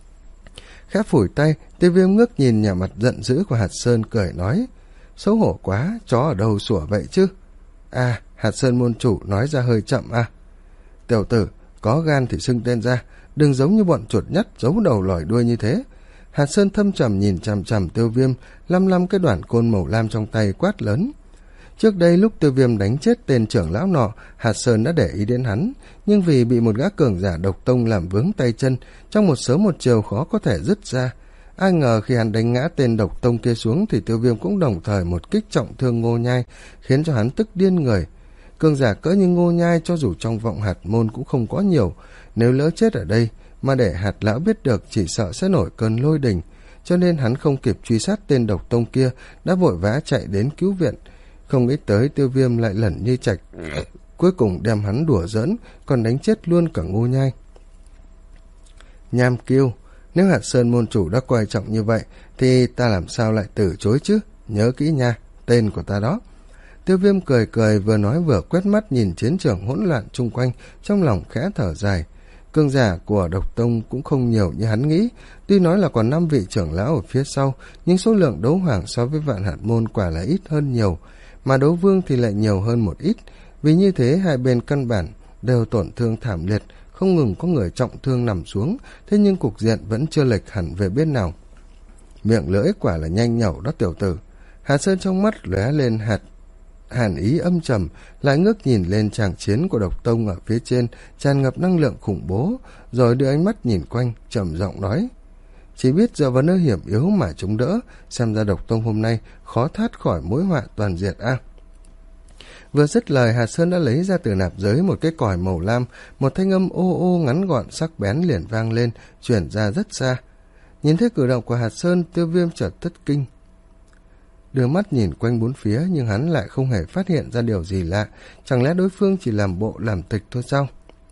Khẽ phủi tay, Tiêu Viêm ngước nhìn nhà mặt giận dữ của Hạt Sơn cười nói, xấu hổ quá, chó ở đâu sủa vậy chứ? À, Hạt Sơn môn chủ nói ra hơi chậm à. Tiểu tử, có gan thì xưng tên ra, đừng giống như bọn chuột nhắt giấu đầu lòi đuôi như thế. Hạt Sơn thâm trầm nhìn chằm chằm Tiêu Viêm, lăm lăm cái đoạn côn màu lam trong tay quát lớn. Trước đây lúc Tiêu Viêm đánh chết tên trưởng lão nọ, Hạt Sơn đã để ý đến hắn, nhưng vì bị một gã cường giả độc tông làm vướng tay chân, trong một sớm một chiều khó có thể dứt ra. Ai ngờ khi hắn đánh ngã tên độc tông kia xuống thì Tiêu Viêm cũng đồng thời một kích trọng thương Ngô Nhai, khiến cho hắn tức điên người. Cường giả cỡ như Ngô Nhai cho dù trong vọng hạt môn cũng không có nhiều, nếu lỡ chết ở đây mà để hạt lão biết được chỉ sợ sẽ nổi cơn lôi đình, cho nên hắn không kịp truy sát tên độc tông kia, đã vội vã chạy đến cứu viện. Không nghĩ tới Tiêu Viêm lại lẩn như trạch, cuối cùng đem hắn đùa giỡn, còn đánh chết luôn cả Ngô Nhai. Nham kiêu, nếu Hạt Sơn môn chủ đã quan trọng như vậy thì ta làm sao lại từ chối chứ? Nhớ kỹ nha, tên của ta đó. Tiêu Viêm cười cười, vừa nói vừa quét mắt nhìn chiến trường hỗn loạn chung quanh, trong lòng khẽ thở dài. Cường giả của độc tông cũng không nhiều như hắn nghĩ, tuy nói là còn năm vị trưởng lão ở phía sau, nhưng số lượng đấu hoàng so với Vạn Hạt Môn quả là ít hơn nhiều, mà đấu vương thì lại nhiều hơn một ít. Vì như thế hai bên căn bản đều tổn thương thảm liệt, không ngừng có người trọng thương nằm xuống, thế nhưng cục diện vẫn chưa lệch hẳn về bên nào. Miệng lưỡi quả là nhanh nhẩu đó tiểu tử. Hà Sơn trong mắt lóe lên hạt hàn ý âm trầm, lại ngước nhìn lên tràng chiến của Độc Tông ở phía trên, tràn ngập năng lượng khủng bố, rồi đưa ánh mắt nhìn quanh, trầm giọng nói: chỉ biết dựa vào nơi hiểm yếu mà chống đỡ, xem ra Độc Tông hôm nay khó thoát khỏi mối họa toàn diệt a. Vừa dứt lời, Hà Sơn đã lấy ra từ nạp giới một cái còi màu lam, một thanh âm ô ô ngắn gọn sắc bén liền vang lên, chuyển ra rất xa. Nhìn thấy cử động của Hà Sơn, Tiêu Viêm chợt thất kinh, đưa mắt nhìn quanh bốn phía, nhưng hắn lại không hề phát hiện ra điều gì lạ. Chẳng lẽ đối phương chỉ làm bộ làm tịch thôi sao?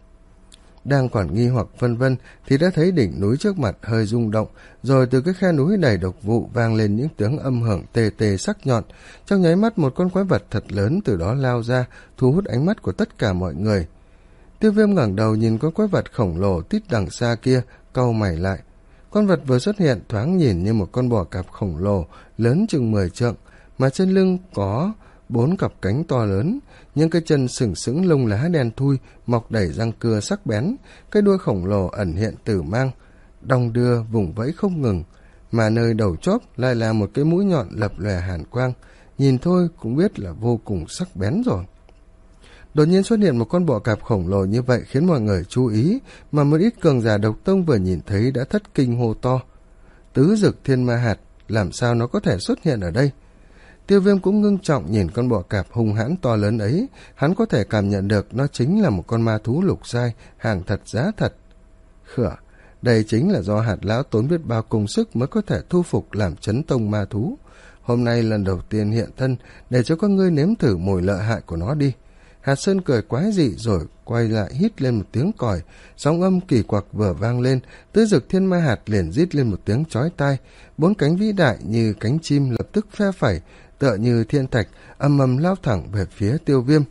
Đang còn nghi hoặc vân vân thì đã thấy đỉnh núi trước mặt hơi rung động, rồi từ cái khe núi đầy độc vụ vang lên những tiếng âm hưởng tê tê sắc nhọn. Trong nháy mắt, một con quái vật thật lớn từ đó lao ra, thu hút ánh mắt của tất cả mọi người. Tiêu Viêm ngẩng đầu nhìn con quái vật khổng lồ tít đằng xa kia, cau mày lại. Con vật vừa xuất hiện thoáng nhìn như một con bò cạp khổng lồ, lớn chừng mười trượng, mà trên lưng có bốn cặp cánh to lớn, những cái chân sừng sững lông lá đen thui, mọc đầy răng cưa sắc bén, cái đuôi khổng lồ ẩn hiện tử mang, đong đưa vùng vẫy không ngừng, mà nơi đầu chóp lại là một cái mũi nhọn lập lòe hàn quang, nhìn thôi cũng biết là vô cùng sắc bén rồi. Đột nhiên xuất hiện một con bọ cạp khổng lồ như vậy khiến mọi người chú ý, mà một ít cường giả Độc Tông vừa nhìn thấy đã thất kinh hô to: Tứ Dực Thiên Ma Hạt, làm sao nó có thể xuất hiện ở đây? Tiêu Viêm cũng ngưng trọng nhìn con bọ cạp hung hãn to lớn ấy, hắn có thể cảm nhận được nó chính là một con ma thú lục giai, hàng thật giá thật. Khửa, đây chính là do hạt lão tốn biết bao công sức mới có thể thu phục làm chấn tông ma thú. Hôm nay lần đầu tiên hiện thân, để cho các ngươi nếm thử mùi lợi hại của nó đi. Hạt Sơn cười quái dị rồi quay lại hít lên một tiếng còi, sóng âm kỳ quặc vừa vang lên, Tứ Dực Thiên Ma Hạt liền rít lên một tiếng chói tai, bốn cánh vĩ đại như cánh chim lập tức phe phẩy, tựa như thiên thạch ầm ầm lao thẳng về phía Tiêu Viêm.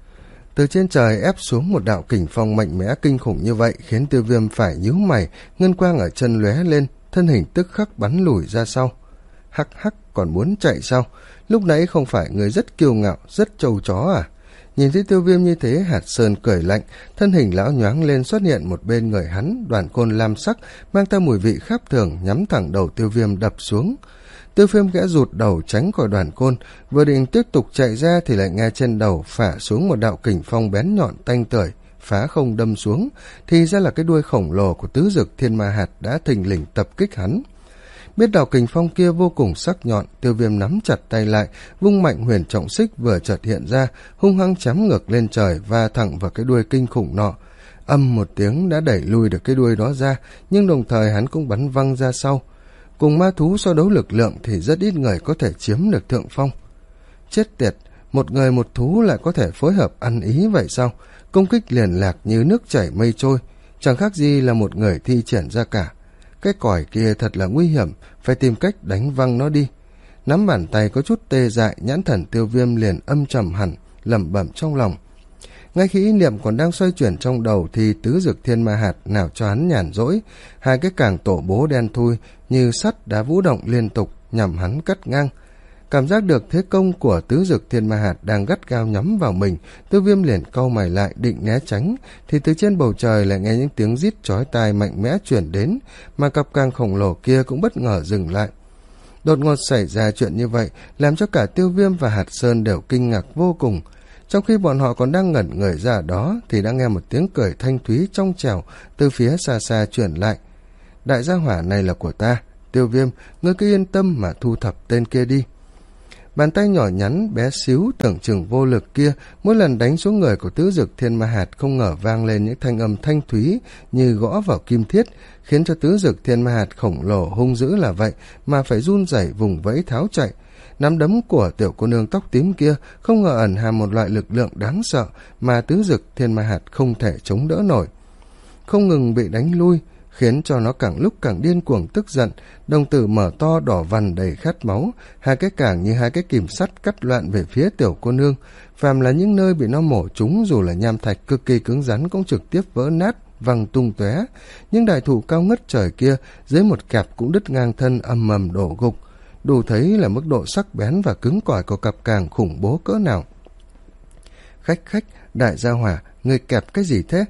Từ trên trời ép xuống một đạo kình phong mạnh mẽ kinh khủng như vậy khiến Tiêu Viêm phải nhíu mày, ngân quang ở chân lóe lên, thân hình tức khắc bắn lùi ra sau. Hắc hắc, còn muốn chạy sao? Lúc nãy không phải người rất kiêu ngạo, rất trâu chó à? Nhìn thấy Tiêu Viêm như thế, Hạt Sơn cười lạnh, thân hình lão nhoáng lên xuất hiện một bên người hắn, đoàn côn lam sắc mang theo mùi vị khác thường nhắm thẳng đầu Tiêu Viêm đập xuống. Tiêu Viêm khẽ rụt đầu tránh khỏi đoàn côn, vừa định tiếp tục chạy ra thì lại nghe trên đầu phả xuống một đạo kình phong bén nhọn tanh tưởi, phá không đâm xuống, thì ra là cái đuôi khổng lồ của Tứ Dực Thiên Ma Hạt đã thình lình tập kích hắn. Biết đạo kình phong kia vô cùng sắc nhọn, Tiêu Viêm nắm chặt tay lại, vung mạnh huyền trọng xích vừa chợt hiện ra, hung hăng chém ngược lên trời và thẳng vào cái đuôi kinh khủng nọ. Âm một tiếng đã đẩy lui được cái đuôi đó ra, nhưng đồng thời hắn cũng bắn văng ra sau. Cùng ma thú so đấu lực lượng thì rất ít người có thể chiếm được thượng phong. Chết tiệt, một người một thú lại có thể phối hợp ăn ý vậy sao? Công kích liền lạc như nước chảy mây trôi, chẳng khác gì là một người thi triển ra cả. Cái còi kia thật là nguy hiểm, phải tìm cách đánh văng nó đi. Nắm bàn tay có chút tê dại, nhãn thần Tiêu Viêm liền âm trầm hẳn, lẩm bẩm trong lòng. Ngay khi ý niệm còn đang xoay chuyển trong đầu thì Tứ Dực Thiên Ma Hạt nào cho hắn nhàn rỗi, hai cái càng tổ bố đen thui như sắt đá vũ động liên tục nhằm hắn cắt ngang. Cảm giác được thế công của Tứ Dực Thiên Ma Hạt đang gắt gao nhắm vào mình, Tiêu Viêm liền cau mày lại định né tránh, thì từ trên bầu trời lại nghe những tiếng rít chói tai mạnh mẽ chuyển đến, mà cặp càng khổng lồ kia cũng bất ngờ dừng lại. Đột ngột xảy ra chuyện như vậy làm cho cả Tiêu Viêm và Hạt Sơn đều kinh ngạc vô cùng. Trong khi bọn họ còn đang ngẩn người ra đó thì đã nghe một tiếng cười thanh thúy trong trẻo từ phía xa xa truyền lại. Đại gia hỏa này là của ta, Tiêu Viêm, ngươi cứ yên tâm mà thu thập tên kia đi. Bàn tay nhỏ nhắn bé xíu tưởng chừng vô lực kia mỗi lần đánh xuống người của Tứ Dực Thiên Ma Hạt không ngờ vang lên những thanh âm thanh thúy như gõ vào kim thiết, khiến cho Tứ Dực Thiên Ma Hạt khổng lồ hung dữ là vậy mà phải run rẩy vùng vẫy tháo chạy. Nắm đấm của tiểu cô nương tóc tím kia không ngờ ẩn hàm một loại lực lượng đáng sợ mà Tứ Dực Thiên Ma Hạt không thể chống đỡ nổi. Không ngừng bị đánh lui, khiến cho nó càng lúc càng điên cuồng tức giận, đồng tử mở to đỏ vằn đầy khát máu, hai cái cảng như hai cái kìm sắt cắt loạn về phía tiểu cô nương. Phàm là những nơi bị nó mổ trúng dù là nham thạch cực kỳ cứng rắn cũng trực tiếp vỡ nát, văng tung tóe. Nhưng đại thụ cao ngất trời kia dưới một kẹp cũng đứt ngang thân ầm ầm đổ gục, đủ thấy là mức độ sắc bén và cứng cỏi của cặp càng khủng bố cỡ nào. Khách khách, đại gia hỏa, người kẹp cái gì thế?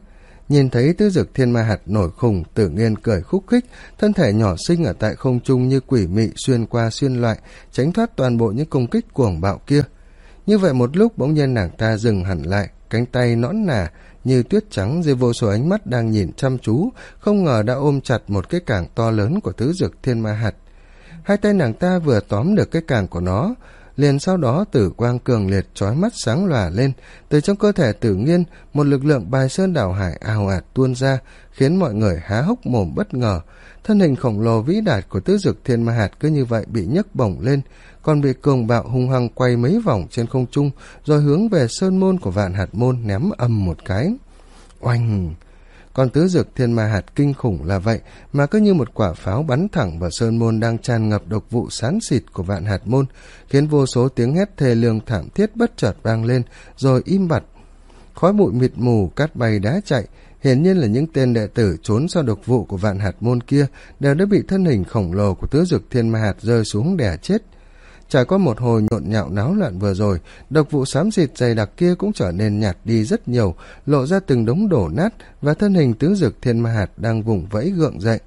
Nhìn thấy tứ dực thiên ma hạt nổi khùng, Tử Nghiên cười khúc khích, thân thể nhỏ xinh ở tại không trung như quỷ mị xuyên qua xuyên loại, tránh thoát toàn bộ những công kích cuồng bạo kia. Như vậy một lúc bỗng nhiên nàng ta dừng hẳn lại, cánh tay nõn nà như tuyết trắng dưới vô số ánh mắt đang nhìn chăm chú, không ngờ đã ôm chặt một cái càng to lớn của tứ dực thiên ma hạt. Hai tay nàng ta vừa tóm được cái càng của nó, liền sau đó tử quang cường liệt chói mắt sáng lòa lên, từ trong cơ thể Tử Nghiên một lực lượng bài sơn đảo hải ào ạt tuôn ra, khiến mọi người há hốc mồm bất ngờ. Thân hình khổng lồ vĩ đại của tứ dực thiên ma hạt cứ như vậy bị nhấc bổng lên, còn bị cường bạo hung hăng quay mấy vòng trên không trung, rồi hướng về sơn môn của Vạn Hạt Môn ném ầm một cái. Oanh! Còn tứ dực thiên ma hạt kinh khủng là vậy mà cứ như một quả pháo bắn thẳng vào sơn môn đang tràn ngập độc vụ xám xịt của Vạn Hạt Môn, khiến vô số tiếng hét thê lương thảm thiết bất chợt vang lên rồi im bặt. Khói bụi mịt mù, cát bay đá chạy, hiển nhiên là những tên đệ tử trốn sau độc vụ của Vạn Hạt Môn kia đều đã bị thân hình khổng lồ của tứ dực thiên ma hạt rơi xuống đè chết. Trải qua một hồi nhộn nhạo náo loạn vừa rồi, độc vụ xám xịt dày đặc kia cũng trở nên nhạt đi rất nhiều, lộ ra từng đống đổ nát và thân hình tứ dực thiên ma hạt đang vùng vẫy gượng dậy.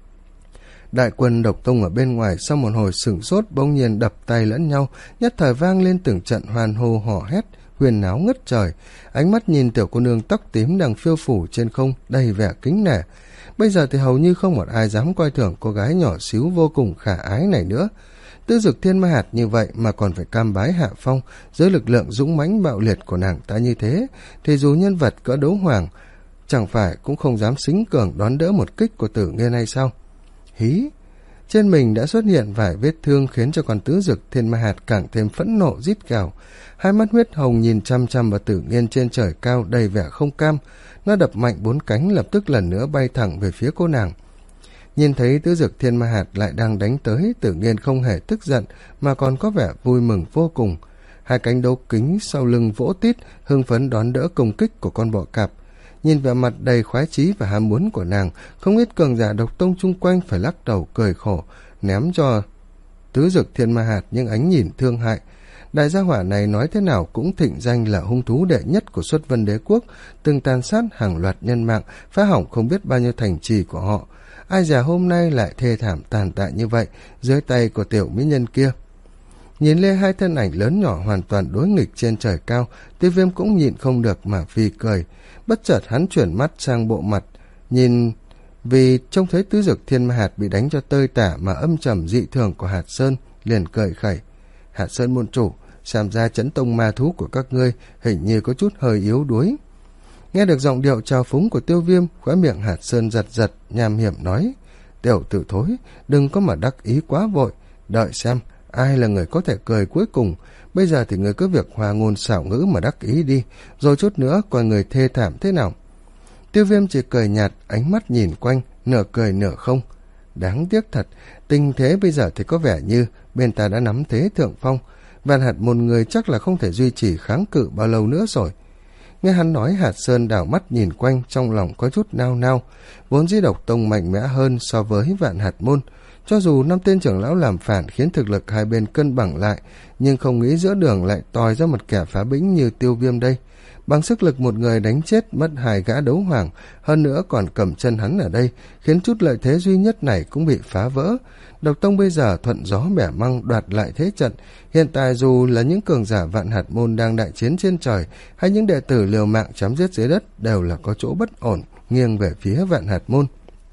Đại quân độc tông ở bên ngoài sau một hồi sửng sốt bỗng nhiên đập tay lẫn nhau, nhất thời vang lên từng trận hoan hô hò hét, huyền náo ngất trời. Ánh mắt nhìn tiểu cô nương tóc tím đang phiêu phủ trên không đầy vẻ kính nể. Bây giờ thì hầu như không một ai dám coi thường cô gái nhỏ xíu vô cùng khả ái này nữa. Tứ dực thiên ma hạt như vậy mà còn phải cam bái hạ phong dưới lực lượng dũng mãnh bạo liệt của nàng ta như thế, thì dù nhân vật cỡ đấu hoàng chẳng phải cũng không dám xính cường đón đỡ một kích của Tử Nghiên hay sao? Hí! Trên mình đã xuất hiện vài vết thương khiến cho con tứ dực thiên ma hạt càng thêm phẫn nộ rít gào. Hai mắt huyết hồng nhìn chăm chăm vào Tử Nghiên trên trời cao đầy vẻ không cam. Nó đập mạnh bốn cánh lập tức lần nữa bay thẳng về phía cô nàng. Nhìn thấy tứ dực thiên ma hạt lại đang đánh tới, Tử Nghiên không hề tức giận mà còn có vẻ vui mừng vô cùng. Hai cánh đấu kính sau lưng vỗ tít, hưng phấn đón đỡ công kích của con bọ cạp. Nhìn vẻ mặt đầy khoái chí và ham muốn của nàng, không ít cường giả độc tông chung quanh phải lắc đầu cười khổ, ném cho tứ dực thiên ma hạt những ánh nhìn thương hại. Đại gia hỏa này nói thế nào cũng thịnh danh là hung thú đệ nhất của Xuất Vân Đế Quốc, từng tàn sát hàng loạt nhân mạng, phá hỏng không biết bao nhiêu thành trì của họ. Ai dè hôm nay lại thê thảm tàn tạ như vậy dưới tay của tiểu mỹ nhân kia. Nhìn lên hai thân ảnh lớn nhỏ hoàn toàn đối nghịch trên trời cao, Tiêu Viêm cũng nhịn không được mà phì cười. Bất chợt hắn chuyển mắt sang bộ mặt, nhìn vì trông thấy tứ dực thiên ma hạt bị đánh cho tơi tả mà âm trầm dị thường của Hạt Sơn, liền cười khẩy. Hạt Sơn môn chủ, xem ra chấn tông ma thú của các ngươi hình như có chút hơi yếu đuối. Nghe được giọng điệu trào phúng của Tiêu Viêm, khóe miệng Hạt Sơn giật giật, nham hiểm nói: Tiểu tử thối, đừng có mà đắc ý quá vội, đợi xem ai là người có thể cười cuối cùng. Bây giờ thì người cứ việc hòa ngôn xảo ngữ mà đắc ý đi, rồi chút nữa coi người thê thảm thế nào. Tiêu Viêm chỉ cười nhạt, ánh mắt nhìn quanh, nửa cười nửa không. Đáng tiếc thật, tình thế bây giờ thì có vẻ như bên ta đã nắm thế thượng phong, Vạn Hạt Môn người chắc là không thể duy trì kháng cự bao lâu nữa rồi. Nghe hắn nói, Hạt Sơn đảo mắt nhìn quanh, trong lòng có chút nao nao. Vốn dĩ độc tông mạnh mẽ hơn so với Vạn Hạt Môn, cho dù năm tên trưởng lão làm phản khiến thực lực hai bên cân bằng lại, nhưng không nghĩ giữa đường lại tòi ra một kẻ phá bĩnh như Tiêu Viêm đây. Bằng sức lực một người đánh chết mất hai gã đấu hoàng, hơn nữa còn cầm chân hắn ở đây, khiến chút lợi thế duy nhất này cũng bị phá vỡ. Độc tông bây giờ thuận gió bẻ măng đoạt lại thế trận. Hiện tại dù là những cường giả Vạn Hạt Môn đang đại chiến trên trời, hay những đệ tử liều mạng chém giết dưới đất, đều là có chỗ bất ổn, nghiêng về phía Vạn Hạt Môn.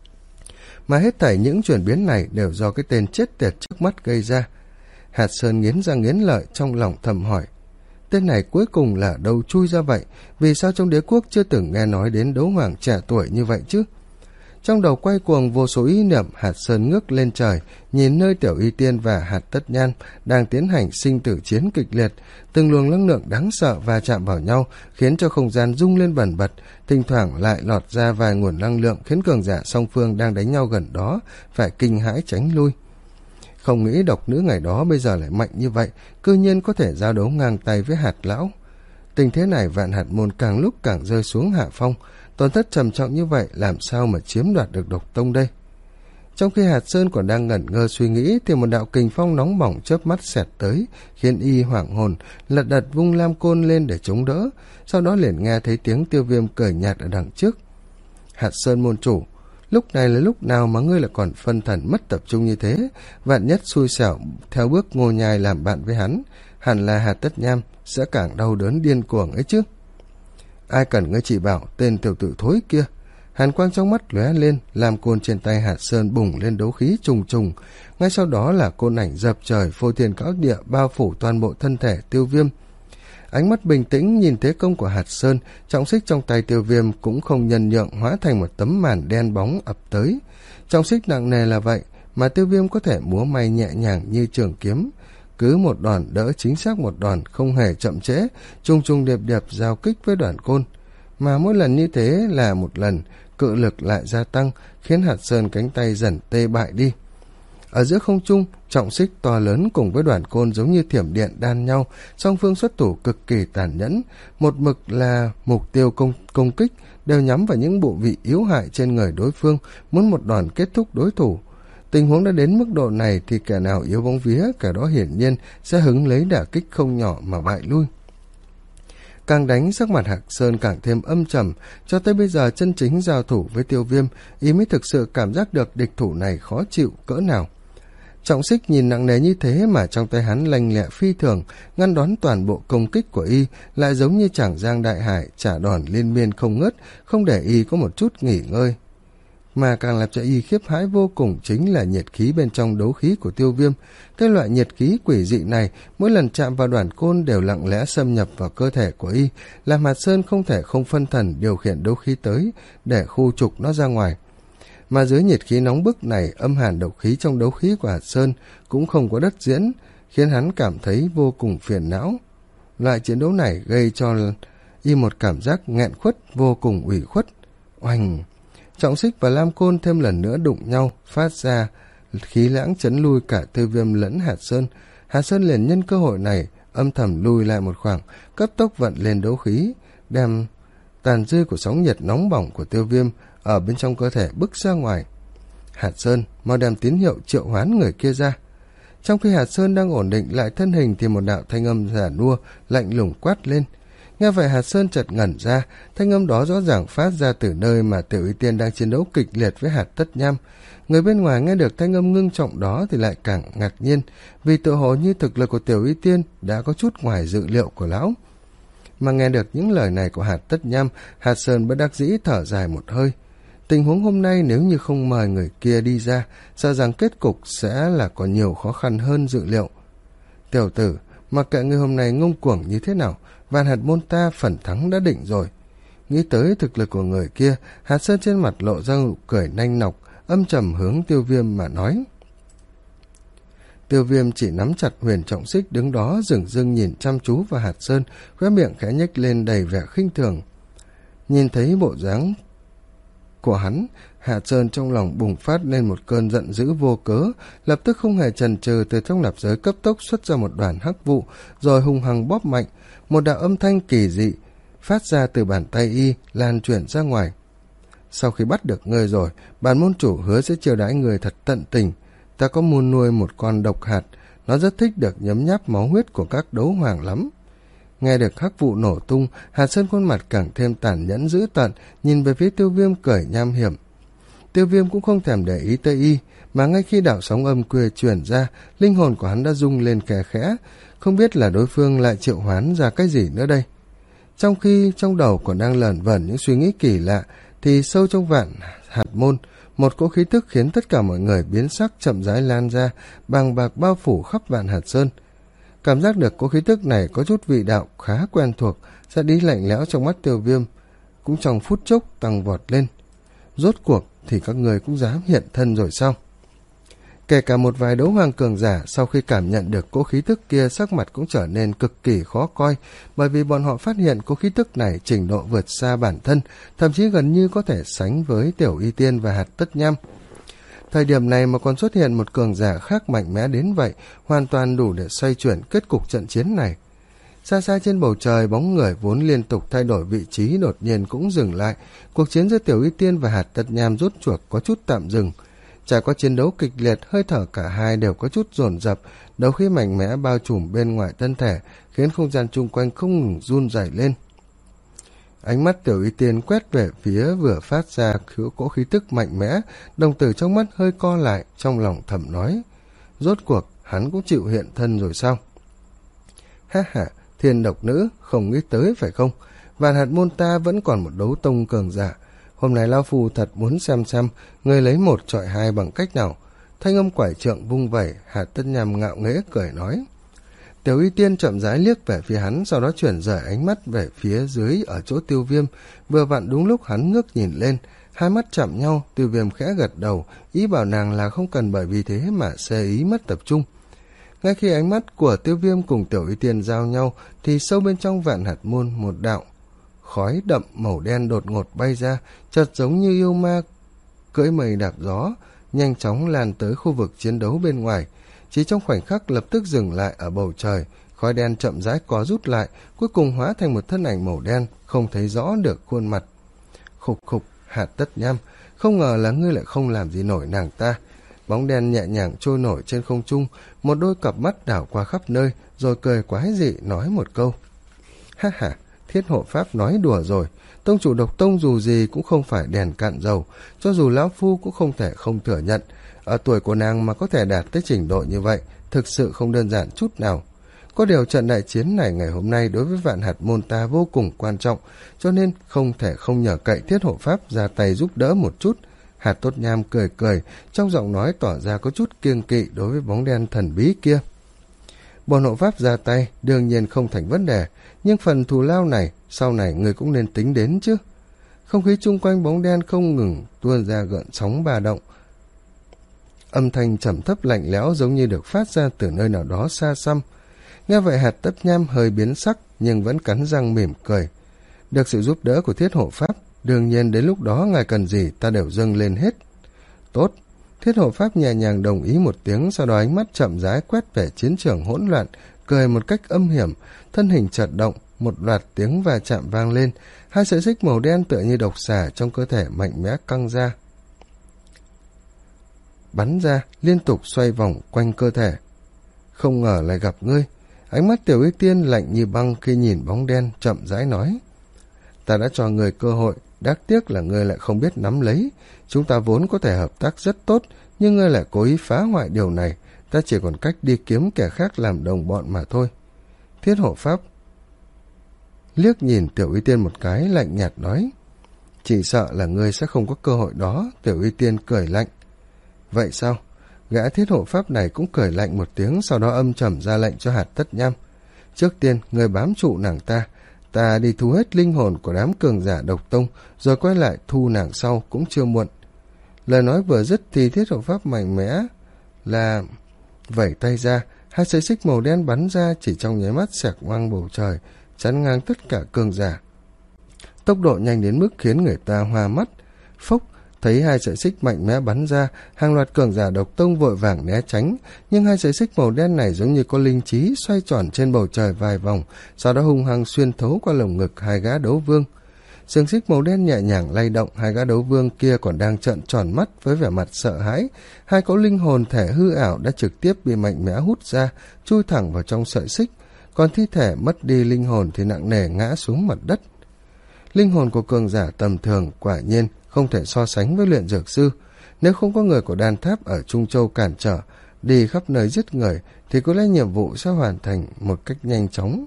Mà hết thảy những chuyển biến này đều do cái tên chết tiệt trước mắt gây ra. Hạt Sơn nghiến răng nghiến lợi, trong lòng thầm hỏi: tên này cuối cùng là đâu chui ra vậy? Vì sao trong đế quốc chưa từng nghe nói đến đấu hoàng trẻ tuổi như vậy chứ? Trong đầu quay cuồng vô số ý niệm, Hạt Sơn ngước lên trời, nhìn nơi Tiểu Y Tiên và Hạt Tất Nhan đang tiến hành sinh tử chiến kịch liệt. Từng luồng năng lượng đáng sợ va chạm vào nhau, khiến cho không gian rung lên bần bật, thỉnh thoảng lại lọt ra vài nguồn năng lượng khiến cường giả song phương đang đánh nhau gần đó phải kinh hãi tránh lui. Không nghĩ độc nữ ngày đó bây giờ lại mạnh như vậy, cư nhiên có thể giao đấu ngang tay với Hạt lão. Tình thế này Vạn Hạt Môn càng lúc càng rơi xuống hạ phong, tổn thất trầm trọng như vậy làm sao mà chiếm đoạt được độc tông đây? Trong khi Hạt Sơn còn đang ngẩn ngơ suy nghĩ thì một đạo kình phong nóng bỏng chớp mắt xẹt tới, khiến y hoảng hồn, lật đật vung lam côn lên để chống đỡ. Sau đó liền nghe thấy tiếng Tiêu Viêm cười nhạt ở đằng trước: Hạt Sơn môn chủ, lúc này là lúc nào mà ngươi lại còn phân thần mất tập trung như thế? Vạn nhất xui xẻo theo bước Ngô Nhai làm bạn với hắn, hẳn là Hạt Tất Nham sẽ càng đau đớn điên cuồng ấy chứ. Ai cần ngươi chỉ bảo tên tiểu tử thối kia. Hàn quang trong mắt lóe lên, làm côn trên tay Hạt Sơn bùng lên đấu khí trùng trùng, ngay sau đó là côn ảnh dập trời phô thiên cõi địa bao phủ toàn bộ thân thể Tiêu Viêm. Ánh mắt bình tĩnh nhìn thế công của Hạt Sơn, trọng xích trong tay Tiêu Viêm cũng không nhân nhượng, hóa thành một tấm màn đen bóng ập tới. Trọng xích nặng nề là vậy mà Tiêu Viêm có thể múa may nhẹ nhàng như trường kiếm, cứ một đòn đỡ chính xác một đòn, không hề chậm trễ, trùng trùng điệp điệp giao kích với đoạn côn. Mà mỗi lần như thế là một lần, cự lực lại gia tăng, khiến Hạt Sơn cánh tay dần tê bại đi. Ở giữa không trung, trọng xích to lớn cùng với đoạn côn giống như thiểm điện đan nhau, song phương xuất thủ cực kỳ tàn nhẫn, một mực là mục tiêu công, công kích đều nhắm vào những bộ vị yếu hại trên người đối phương, muốn một đòn kết thúc đối thủ. Tình huống đã đến mức độ này thì kẻ nào yếu bóng vía, kẻ đó hiển nhiên sẽ hứng lấy đả kích không nhỏ mà bại lui. Càng đánh, sắc mặt Hạt Sơn càng thêm âm trầm, cho tới bây giờ chân chính giao thủ với Tiêu Viêm, y mới thực sự cảm giác được địch thủ này khó chịu cỡ nào. Trọng xích nhìn nặng nề như thế mà trong tay hắn lanh lẹ phi thường, ngăn đón toàn bộ công kích của y, lại giống như Trảng Giang đại hải trả đòn liên miên không ngớt, không để y có một chút nghỉ ngơi. Mà càng làm cho y khiếp hãi vô cùng chính là nhiệt khí bên trong đấu khí của Tiêu Viêm. Cái loại nhiệt khí quỷ dị này mỗi lần chạm vào đoạn côn đều lặng lẽ xâm nhập vào cơ thể của y, làm Hạt Sơn không thể không phân thần điều khiển đấu khí tới để khu trục nó ra ngoài. Mà dưới nhiệt khí nóng bức này, âm hàn độc khí trong đấu khí của Hạt Sơn cũng không có đất diễn, khiến hắn cảm thấy vô cùng phiền não. Loại chiến đấu này gây cho y một cảm giác nghẹn khuất, vô cùng ủy khuất. Oanh! Trọng xích và lam côn thêm lần nữa đụng nhau, phát ra khí lãng chấn lui cả Tiêu Viêm lẫn Hạt Sơn. Hạt Sơn liền nhân cơ hội này âm thầm lùi lại một khoảng, cấp tốc vận lên đấu khí, đem tàn dư của sóng nhiệt nóng bỏng của Tiêu Viêm ở bên trong cơ thể bức ra ngoài. Hạt Sơn mau đem tín hiệu triệu hoán người kia ra. Trong khi Hạt Sơn đang ổn định lại thân hình thì một đạo thanh âm giả nua lạnh lùng quát lên. Nghe vậy Hạt Sơn chợt ngẩn ra, thanh âm đó rõ ràng phát ra từ nơi mà Tiểu Y Tiên đang chiến đấu kịch liệt với Hạt Tất Nham. Người bên ngoài nghe được thanh âm ngưng trọng đó thì lại càng ngạc nhiên, vì tự hồ như thực lực của Tiểu Y Tiên đã có chút ngoài dự liệu của lão. Mà nghe được những lời này của Hạt Tất Nham, Hạt Sơn bất đắc dĩ thở dài một hơi. Tình huống hôm nay nếu như không mời người kia đi ra, sợ rằng kết cục sẽ là có nhiều khó khăn hơn dự liệu. Tiểu tử, mặc kệ người hôm nay ngông cuồng như thế nào, Vạn Hạt môn ta phần thắng đã định rồi. Nghĩ tới thực lực của người kia, Hạt Sơn trên mặt lộ ra nụ cười nanh nọc, âm trầm hướng Tiêu Viêm mà nói. Tiêu Viêm chỉ nắm chặt huyền trọng xích đứng đó dửng dưng nhìn chăm chú vào Hạt Sơn, khóe miệng khẽ nhếch lên đầy vẻ khinh thường. Nhìn thấy bộ dáng của hắn, Hạt Sơn trong lòng bùng phát lên một cơn giận dữ vô cớ, lập tức không hề chần chừ từ trong nạp giới cấp tốc xuất ra một đoàn hắc vụ, rồi hung hăng bóp mạnh, một đạo âm thanh kỳ dị phát ra từ bàn tay y lan truyền ra ngoài. Sau khi bắt được ngươi rồi, bản môn chủ hứa sẽ chiêu đãi người thật tận tình. Ta có muốn nuôi một con độc hạt, nó rất thích được nhấm nháp máu huyết của các đấu hoàng lắm. Nghe được hắc vụ nổ tung, Hạt Sơn khuôn mặt càng thêm tàn nhẫn dữ tợn, nhìn về phía Tiêu Viêm cười nham hiểm. Tiêu Viêm cũng không thèm để ý tới y, mà ngay khi đạo sóng âm quê truyền ra, linh hồn của hắn đã rung lên khe khẽ, không biết là đối phương lại triệu hoán ra cái gì nữa đây. Trong khi trong đầu còn đang lởn vởn những suy nghĩ kỳ lạ, thì sâu trong Vạn Hạt môn, một cỗ khí tức khiến tất cả mọi người biến sắc chậm rãi lan ra, bàng bạc bao phủ khắp Vạn Hạt Sơn. Cảm giác được cỗ khí tức này có chút vị đạo khá quen thuộc, sát ý lạnh lẽo trong mắt Tiêu Viêm cũng trong phút chốc tăng vọt lên. Rốt cuộc thì các người cũng dám hiện thân rồi sao? Kể cả một vài đấu hoàng cường giả sau khi cảm nhận được cỗ khí tức kia, sắc mặt cũng trở nên cực kỳ khó coi, bởi vì bọn họ phát hiện cỗ khí tức này trình độ vượt xa bản thân, thậm chí gần như có thể sánh với Tiểu Y Tiên và Hạt Tất Nham. Thời điểm này mà còn xuất hiện một cường giả khác mạnh mẽ đến vậy, hoàn toàn đủ để xoay chuyển kết cục trận chiến này. Xa xa trên bầu trời, bóng người vốn liên tục thay đổi vị trí đột nhiên cũng dừng lại. Cuộc chiến giữa Tiểu Y Tiên và Hạt Tất Nham rốt chuộc có chút tạm dừng. Trải qua chiến đấu kịch liệt, hơi thở cả hai đều có chút dồn dập, đấu khí mạnh mẽ bao trùm bên ngoài thân thể, khiến không gian chung quanh không ngừng run rẩy lên. Ánh mắt Tiểu Y Tiên quét về phía vừa phát ra cỗ khí tức mạnh mẽ, đồng tử trong mắt hơi co lại, trong lòng thầm nói, rốt cuộc hắn cũng chịu hiện thân rồi sao? Ha ha, Thiên Độc Nữ, không nghĩ tới phải không? Vạn Hạt môn ta vẫn còn một đấu tông cường giả. Hôm nay lão phu thật muốn xem xem người lấy một chọi hai bằng cách nào. Thanh âm quải trượng vung vẩy, Hạt Tất Nham ngạo nghễ cười nói. Tiểu Y Tiên chậm rãi liếc về phía hắn, sau đó chuyển rời ánh mắt về phía dưới ở chỗ Tiêu Viêm. Vừa vặn đúng lúc hắn ngước nhìn lên, hai mắt chạm nhau, Tiêu Viêm khẽ gật đầu, ý bảo nàng là không cần bởi vì thế mà xê ý mất tập trung. Ngay khi ánh mắt của Tiêu Viêm cùng Tiểu Y Tiên giao nhau, thì sâu bên trong Vạn Hạt môn một đạo khói đậm màu đen đột ngột bay ra, chợt giống như yêu ma cưỡi mây đạp gió, nhanh chóng lan tới khu vực chiến đấu bên ngoài. Chỉ trong khoảnh khắc lập tức dừng lại ở bầu trời, khói đen chậm rãi có rút lại, cuối cùng hóa thành một thân ảnh màu đen, không thấy rõ được khuôn mặt. Khục khục, Hạt Tất Nham, không ngờ là ngươi lại không làm gì nổi nàng ta. Bóng đen nhẹ nhàng trôi nổi trên không trung, một đôi cặp mắt đảo qua khắp nơi, rồi cười quái dị nói một câu. Ha ha, Thiết Hộ Pháp nói đùa rồi, tông chủ Độc Tông dù gì cũng không phải đèn cạn dầu, cho dù lão phu cũng không thể không thừa nhận. Ở tuổi của nàng mà có thể đạt tới trình độ như vậy, thực sự không đơn giản chút nào. Có điều trận đại chiến này ngày hôm nay đối với Vạn Hạt môn ta vô cùng quan trọng, cho nên không thể không nhờ cậy Thiết Hộ Pháp ra tay giúp đỡ một chút. Hạt Tốt Nham cười cười, trong giọng nói tỏ ra có chút kiêng kỵ đối với bóng đen thần bí kia. Bổn hộ pháp ra tay đương nhiên không thành vấn đề, nhưng phần thù lao này sau này người cũng nên tính đến chứ. Không khí chung quanh bóng đen không ngừng tuôn ra gợn sóng ba động. Âm thanh trầm thấp lạnh lẽo giống như được phát ra từ nơi nào đó xa xăm. Nghe vậy Hạt Tất Nham hơi biến sắc nhưng vẫn cắn răng mỉm cười. Được sự giúp đỡ của Thiết Hộ Pháp, đương nhiên đến lúc đó ngài cần gì ta đều dâng lên hết. Tốt. Thiết Hộ Pháp nhẹ nhàng đồng ý một tiếng, sau đó ánh mắt chậm rãi quét về chiến trường hỗn loạn, cười một cách âm hiểm, thân hình chợt động, một loạt tiếng va chạm vang lên, hai sợi xích màu đen tựa như độc xà trong cơ thể mạnh mẽ căng ra, bắn ra, liên tục xoay vòng quanh cơ thể. Không ngờ lại gặp ngươi. Ánh mắt Tiểu Y Tiên lạnh như băng khi nhìn bóng đen, chậm rãi nói. Ta đã cho người cơ hội, đáng tiếc là ngươi lại không biết nắm lấy. Chúng ta vốn có thể hợp tác rất tốt, nhưng ngươi lại cố ý phá hoại điều này. Ta chỉ còn cách đi kiếm kẻ khác làm đồng bọn mà thôi. Thiết Hộ Pháp liếc nhìn Tiểu Y Tiên một cái, lạnh nhạt nói. Chỉ sợ là ngươi sẽ không có cơ hội đó. Tiểu Y Tiên cười lạnh. Vậy sao? Gã Thiết Hộ Pháp này cũng cười lạnh một tiếng, sau đó âm trầm ra lệnh cho Hạt Tất Nham. Trước tiên, người bám trụ nàng ta. Ta đi thu hết linh hồn của đám cường giả Độc Tông, rồi quay lại thu nàng sau cũng chưa muộn. Lời nói vừa dứt thì Thiết Hộ Pháp mạnh mẽ là vẩy tay ra, hai sợi xích màu đen bắn ra, chỉ trong nháy mắt xẹt ngang bầu trời, chắn ngang tất cả cường giả. Tốc độ nhanh đến mức khiến người ta hoa mắt. Phốc, thấy hai sợi xích mạnh mẽ bắn ra, hàng loạt cường giả Độc Tông vội vàng né tránh, nhưng hai sợi xích màu đen này giống như có linh trí, xoay tròn trên bầu trời vài vòng, sau đó hung hăng xuyên thấu qua lồng ngực hai gã đấu vương. Xiềng xích màu đen nhẹ nhàng lay động, hai gã đấu vương kia còn đang trợn tròn mắt với vẻ mặt sợ hãi. Hai cỗ linh hồn thể hư ảo đã trực tiếp bị mạnh mẽ hút ra, chui thẳng vào trong sợi xích, còn thi thể mất đi linh hồn thì nặng nề ngã xuống mặt đất. Linh hồn của cường giả tầm thường quả nhiên không thể so sánh với luyện dược sư. Nếu không có người của Đan Tháp ở Trung Châu cản trở, đi khắp nơi giết người, thì có lẽ nhiệm vụ sẽ hoàn thành một cách nhanh chóng.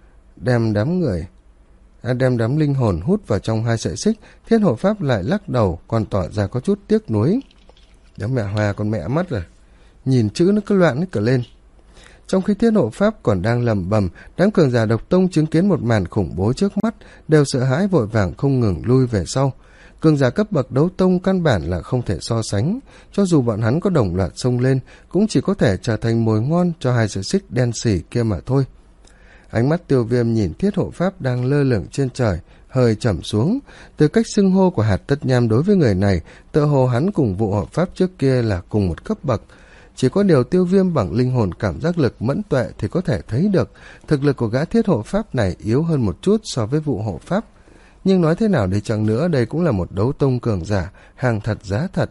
Đem đám người, à, đem đám linh hồn hút vào trong hai sợi xích, Thiết Hộ Pháp lại lắc đầu, còn tỏ ra có chút tiếc nuối. Đám mẹ Hoa con mẹ mất rồi, nhìn chữ nó cứ loạn hết cả lên. Trong khi Thiết Hộ Pháp còn đang lầm bầm, đám cường giả Độc Tông chứng kiến một màn khủng bố trước mắt, đều sợ hãi vội vàng không ngừng lui về sau. Cường giả cấp bậc đấu tông căn bản là không thể so sánh, cho dù bọn hắn có đồng loạt xông lên, cũng chỉ có thể trở thành mồi ngon cho hai sợi xích đen xỉ kia mà thôi. Ánh mắt Tiêu Viêm nhìn Thiết Hộ Pháp đang lơ lửng trên trời, hơi trầm xuống. Từ cách xưng hô của Hạt Tất Nham đối với người này, tựa hồ hắn cùng vụ hộ pháp trước kia là cùng một cấp bậc. Chỉ có điều Tiêu Viêm bằng linh hồn cảm giác lực mẫn tuệ thì có thể thấy được thực lực của gã Thiết Hộ Pháp này yếu hơn một chút so với vụ hộ pháp. Nhưng nói thế nào đi chăng nữa, đây cũng là một đấu tông cường giả, hàng thật giá thật.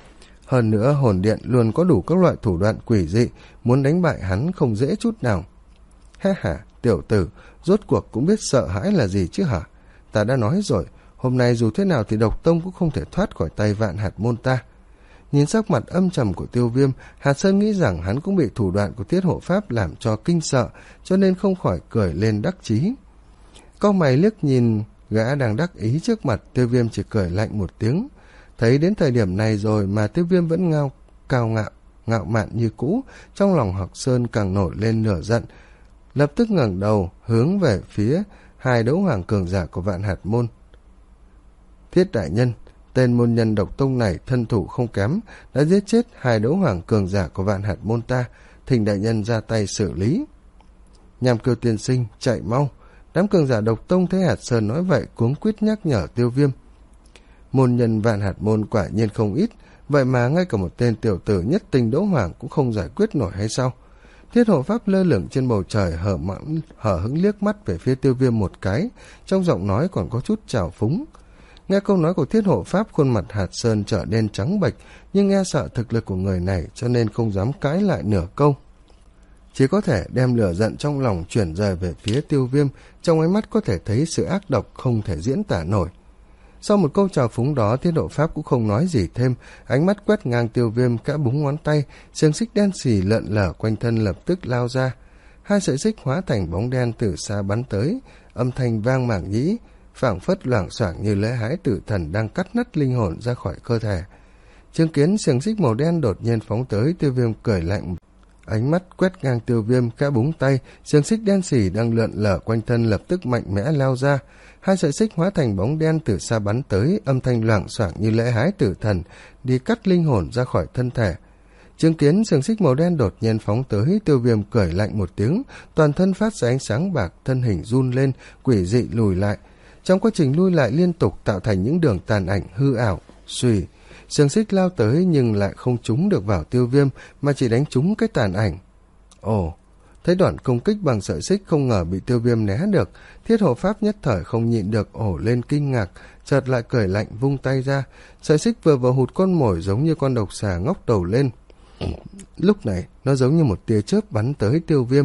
Hơn nữa, hồn điện luôn có đủ các loại thủ đoạn quỷ dị, muốn đánh bại hắn không dễ chút nào. Ha ha, tiểu tử, rốt cuộc cũng biết sợ hãi là gì chứ hả? Ta đã nói rồi, hôm nay dù thế nào thì độc tông cũng không thể thoát khỏi tay Vạn Hạt môn ta. Nhìn sắc mặt âm trầm của Tiêu Viêm, Hạt Sơn nghĩ rằng hắn cũng bị thủ đoạn của Thiết Hộ Pháp làm cho kinh sợ, cho nên không khỏi cười lên đắc chí. Cau mày liếc nhìn gã đang đắc ý trước mặt, Tiêu Viêm chỉ cười lạnh một tiếng. Thấy đến thời điểm này rồi mà Tiêu Viêm vẫn ngao cao ngạo, ngạo mạn như cũ, trong lòng Hạt Sơn càng nổi lên lửa giận, lập tức ngẩng đầu hướng về phía hai đấu hoàng cường giả của Vạn Hạt môn. Thiết đại nhân, tên môn nhân độc tông này thân thủ không kém, đã giết chết hai đấu hoàng cường giả của Vạn Hạt môn ta, thỉnh đại nhân ra tay xử lý. Nham Kiêu tiên sinh, chạy mau. Đám cường giả độc tông thấy Hạt Sơn nói vậy cuống quýt nhắc nhở Tiêu Viêm. Môn nhân Vạn Hạt môn quả nhiên không ít, vậy mà ngay cả một tên tiểu tử nhất tinh đấu hoàng cũng không giải quyết nổi hay sao? Thiết Hộ Pháp lơ lửng trên bầu trời hở mãn, hở hững liếc mắt về phía Tiêu Viêm một cái, trong giọng nói còn có chút trào phúng. Nghe câu nói của Thiết Hộ Pháp, khuôn mặt Hạt Sơn trở nên trắng bệch, nhưng nghe sợ thực lực của người này cho nên không dám cãi lại nửa câu. Chỉ có thể đem lửa giận trong lòng chuyển rời về phía Tiêu Viêm, trong ánh mắt có thể thấy sự ác độc không thể diễn tả nổi. Sau một câu trào phúng đó, Thiết Hộ Pháp cũng không nói gì thêm, ánh mắt quét ngang Tiêu Viêm, kẽ búng ngón tay, xiềng xích đen xì lợn lở quanh thân lập tức lao ra. Hai sợi xích hóa thành bóng đen từ xa bắn tới, âm thanh vang mảng nhĩ, phảng phất loảng xoảng như lễ hái tử thần đang cắt nứt linh hồn ra khỏi cơ thể. Chứng kiến xiềng xích màu đen đột nhiên phóng tới, Tiêu Viêm cười lạnh, ánh mắt quét ngang Tiêu Viêm, khẽ búng tay, xiềng xích đen xì đang lượn lở quanh thân lập tức mạnh mẽ lao ra. Hai sợi xích hóa thành bóng đen từ xa bắn tới, âm thanh loảng xoảng như lễ hái tử thần, đi cắt linh hồn ra khỏi thân thể. Chứng kiến xiềng xích màu đen đột nhiên phóng tới, Tiêu Viêm cười lạnh một tiếng, toàn thân phát ra ánh sáng bạc, thân hình run lên, quỷ dị lùi lại. Trong quá trình lui lại liên tục tạo thành những đường tàn ảnh hư ảo, xùy. Xiềng xích lao tới nhưng lại không trúng được vào Tiêu Viêm, mà chỉ đánh trúng cái tàn ảnh. Ồ, thấy đoạn công kích bằng sợi xích không ngờ bị Tiêu Viêm né được, Thiết Hộ Pháp nhất thời không nhịn được ổ lên kinh ngạc, chợt lại cười lạnh vung tay ra, sợi xích vừa vào hụt con mồi giống như con độc xà ngóc đầu lên. Lúc này, nó giống như một tia chớp bắn tới Tiêu Viêm.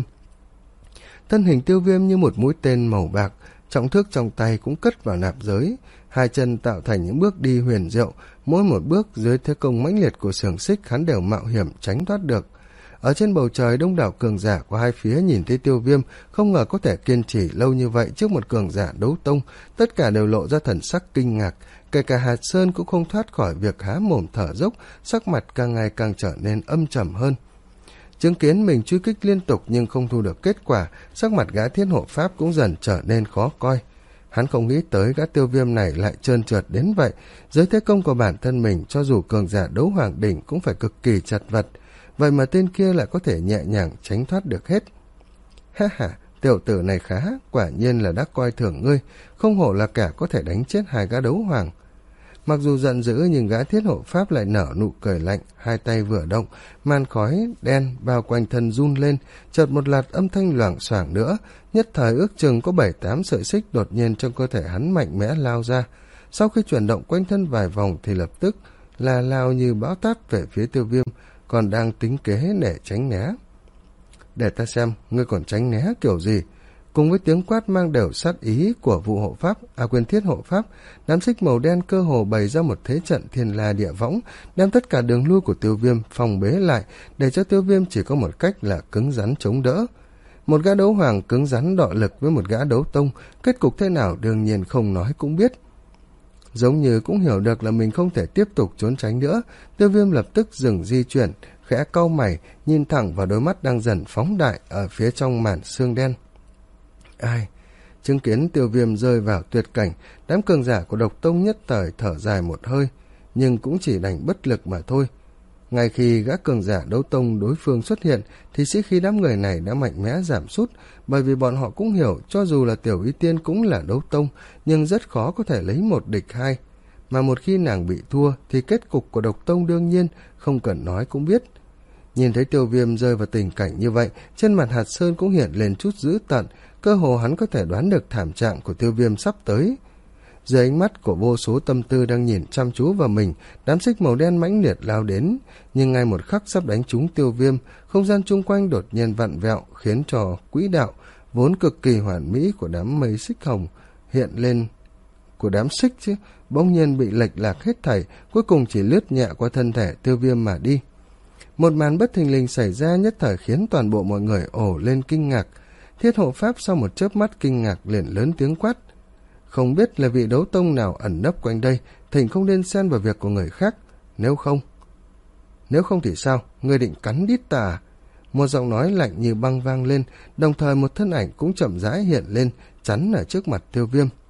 Thân hình Tiêu Viêm như một mũi tên màu bạc, trọng thước trong tay cũng cất vào nạp giới, hai chân tạo thành những bước đi huyền diệu, mỗi một bước dưới thế công mãnh liệt của xiềng xích hắn đều mạo hiểm tránh thoát được. Ở trên bầu trời, đông đảo cường giả của hai phía nhìn thấy Tiêu Viêm không ngờ có thể kiên trì lâu như vậy trước một cường giả đấu tông, tất cả đều lộ ra thần sắc kinh ngạc, kể cả Hạt Sơn cũng không thoát khỏi việc há mồm thở dốc, sắc mặt càng ngày càng trở nên âm trầm hơn. Chứng kiến mình truy kích liên tục nhưng không thu được kết quả, sắc mặt gã Thiết Hộ Pháp cũng dần trở nên khó coi. Hắn không nghĩ tới gã Tiêu Viêm này lại trơn trượt đến vậy, dưới thế công của bản thân mình cho dù cường giả đấu hoàng đỉnh cũng phải cực kỳ chật vật, vậy mà tên kia lại có thể nhẹ nhàng tránh thoát được hết. Ha ha, tiểu tử này khá, quả nhiên là đã coi thường ngươi, không hổ là kẻ có thể đánh chết hai gã đấu hoàng. Mặc dù giận dữ nhưng gã Thiết Hộ Pháp lại nở nụ cười lạnh, hai tay vừa động, màn khói đen bao quanh thân run lên, chợt một loạt âm thanh loảng xoảng nữa, nhất thời ước chừng có bảy tám sợi xích đột nhiên trong cơ thể hắn mạnh mẽ lao ra. Sau khi chuyển động quanh thân vài vòng thì lập tức là lao như bão táp về phía Tiêu Viêm, còn đang tính kế để tránh né. Để ta xem, ngươi còn tránh né kiểu gì? Cùng với tiếng quát mang đều sát ý của vụ hộ pháp, à quên Thiết Hộ Pháp, đám xích màu đen cơ hồ bày ra một thế trận thiên la địa võng, đem tất cả đường lui của Tiêu Viêm phòng bế lại, để cho Tiêu Viêm chỉ có một cách là cứng rắn chống đỡ. Một gã đấu hoàng cứng rắn đọ lực với một gã đấu tông, kết cục thế nào đương nhiên không nói cũng biết. Giống như cũng hiểu được là mình không thể tiếp tục trốn tránh nữa, Tiêu Viêm lập tức dừng di chuyển, khẽ cau mày, nhìn thẳng vào đôi mắt đang dần phóng đại ở phía trong màn xương đen. Ai? Chứng kiến Tiêu Viêm rơi vào tuyệt cảnh, đám cường giả của độc tông nhất thời thở dài một hơi, nhưng cũng chỉ đành bất lực mà thôi. Ngay khi gã cường giả đấu tông đối phương xuất hiện, thì sĩ khí đám người này đã mạnh mẽ giảm sút, bởi vì bọn họ cũng hiểu cho dù là Tiểu Y Tiên cũng là đấu tông, nhưng rất khó có thể lấy một địch hai. Mà một khi nàng bị thua, thì kết cục của độc tông đương nhiên không cần nói cũng biết. Nhìn thấy Tiêu Viêm rơi vào tình cảnh như vậy, trên mặt Hạt Sơn cũng hiện lên chút dữ tợn, cơ hồ hắn có thể đoán được thảm trạng của Tiêu Viêm sắp tới. Dưới ánh mắt của vô số tâm tư đang nhìn chăm chú vào mình, đám xích màu đen mãnh liệt lao đến, nhưng ngay một khắc sắp đánh trúng Tiêu Viêm, không gian chung quanh đột nhiên vặn vẹo, khiến cho quỹ đạo vốn cực kỳ hoàn mỹ của đám mây xích hồng hiện lên của đám xích chứ, bỗng nhiên bị lệch lạc hết thảy, cuối cùng chỉ lướt nhẹ qua thân thể Tiêu Viêm mà đi. Một màn bất thình lình xảy ra nhất thời khiến toàn bộ mọi người ồ lên kinh ngạc. Thiết hộ pháp sau một chớp mắt kinh ngạc liền lớn tiếng quát: không biết là vị đấu tông nào ẩn nấp quanh đây, thỉnh không nên xen vào việc của người khác, nếu không nếu không thì sao, ngươi định cắn đít ta à? Một giọng nói lạnh như băng vang lên, đồng thời một thân ảnh cũng chậm rãi hiện lên, chắn ở trước mặt Tiêu Viêm.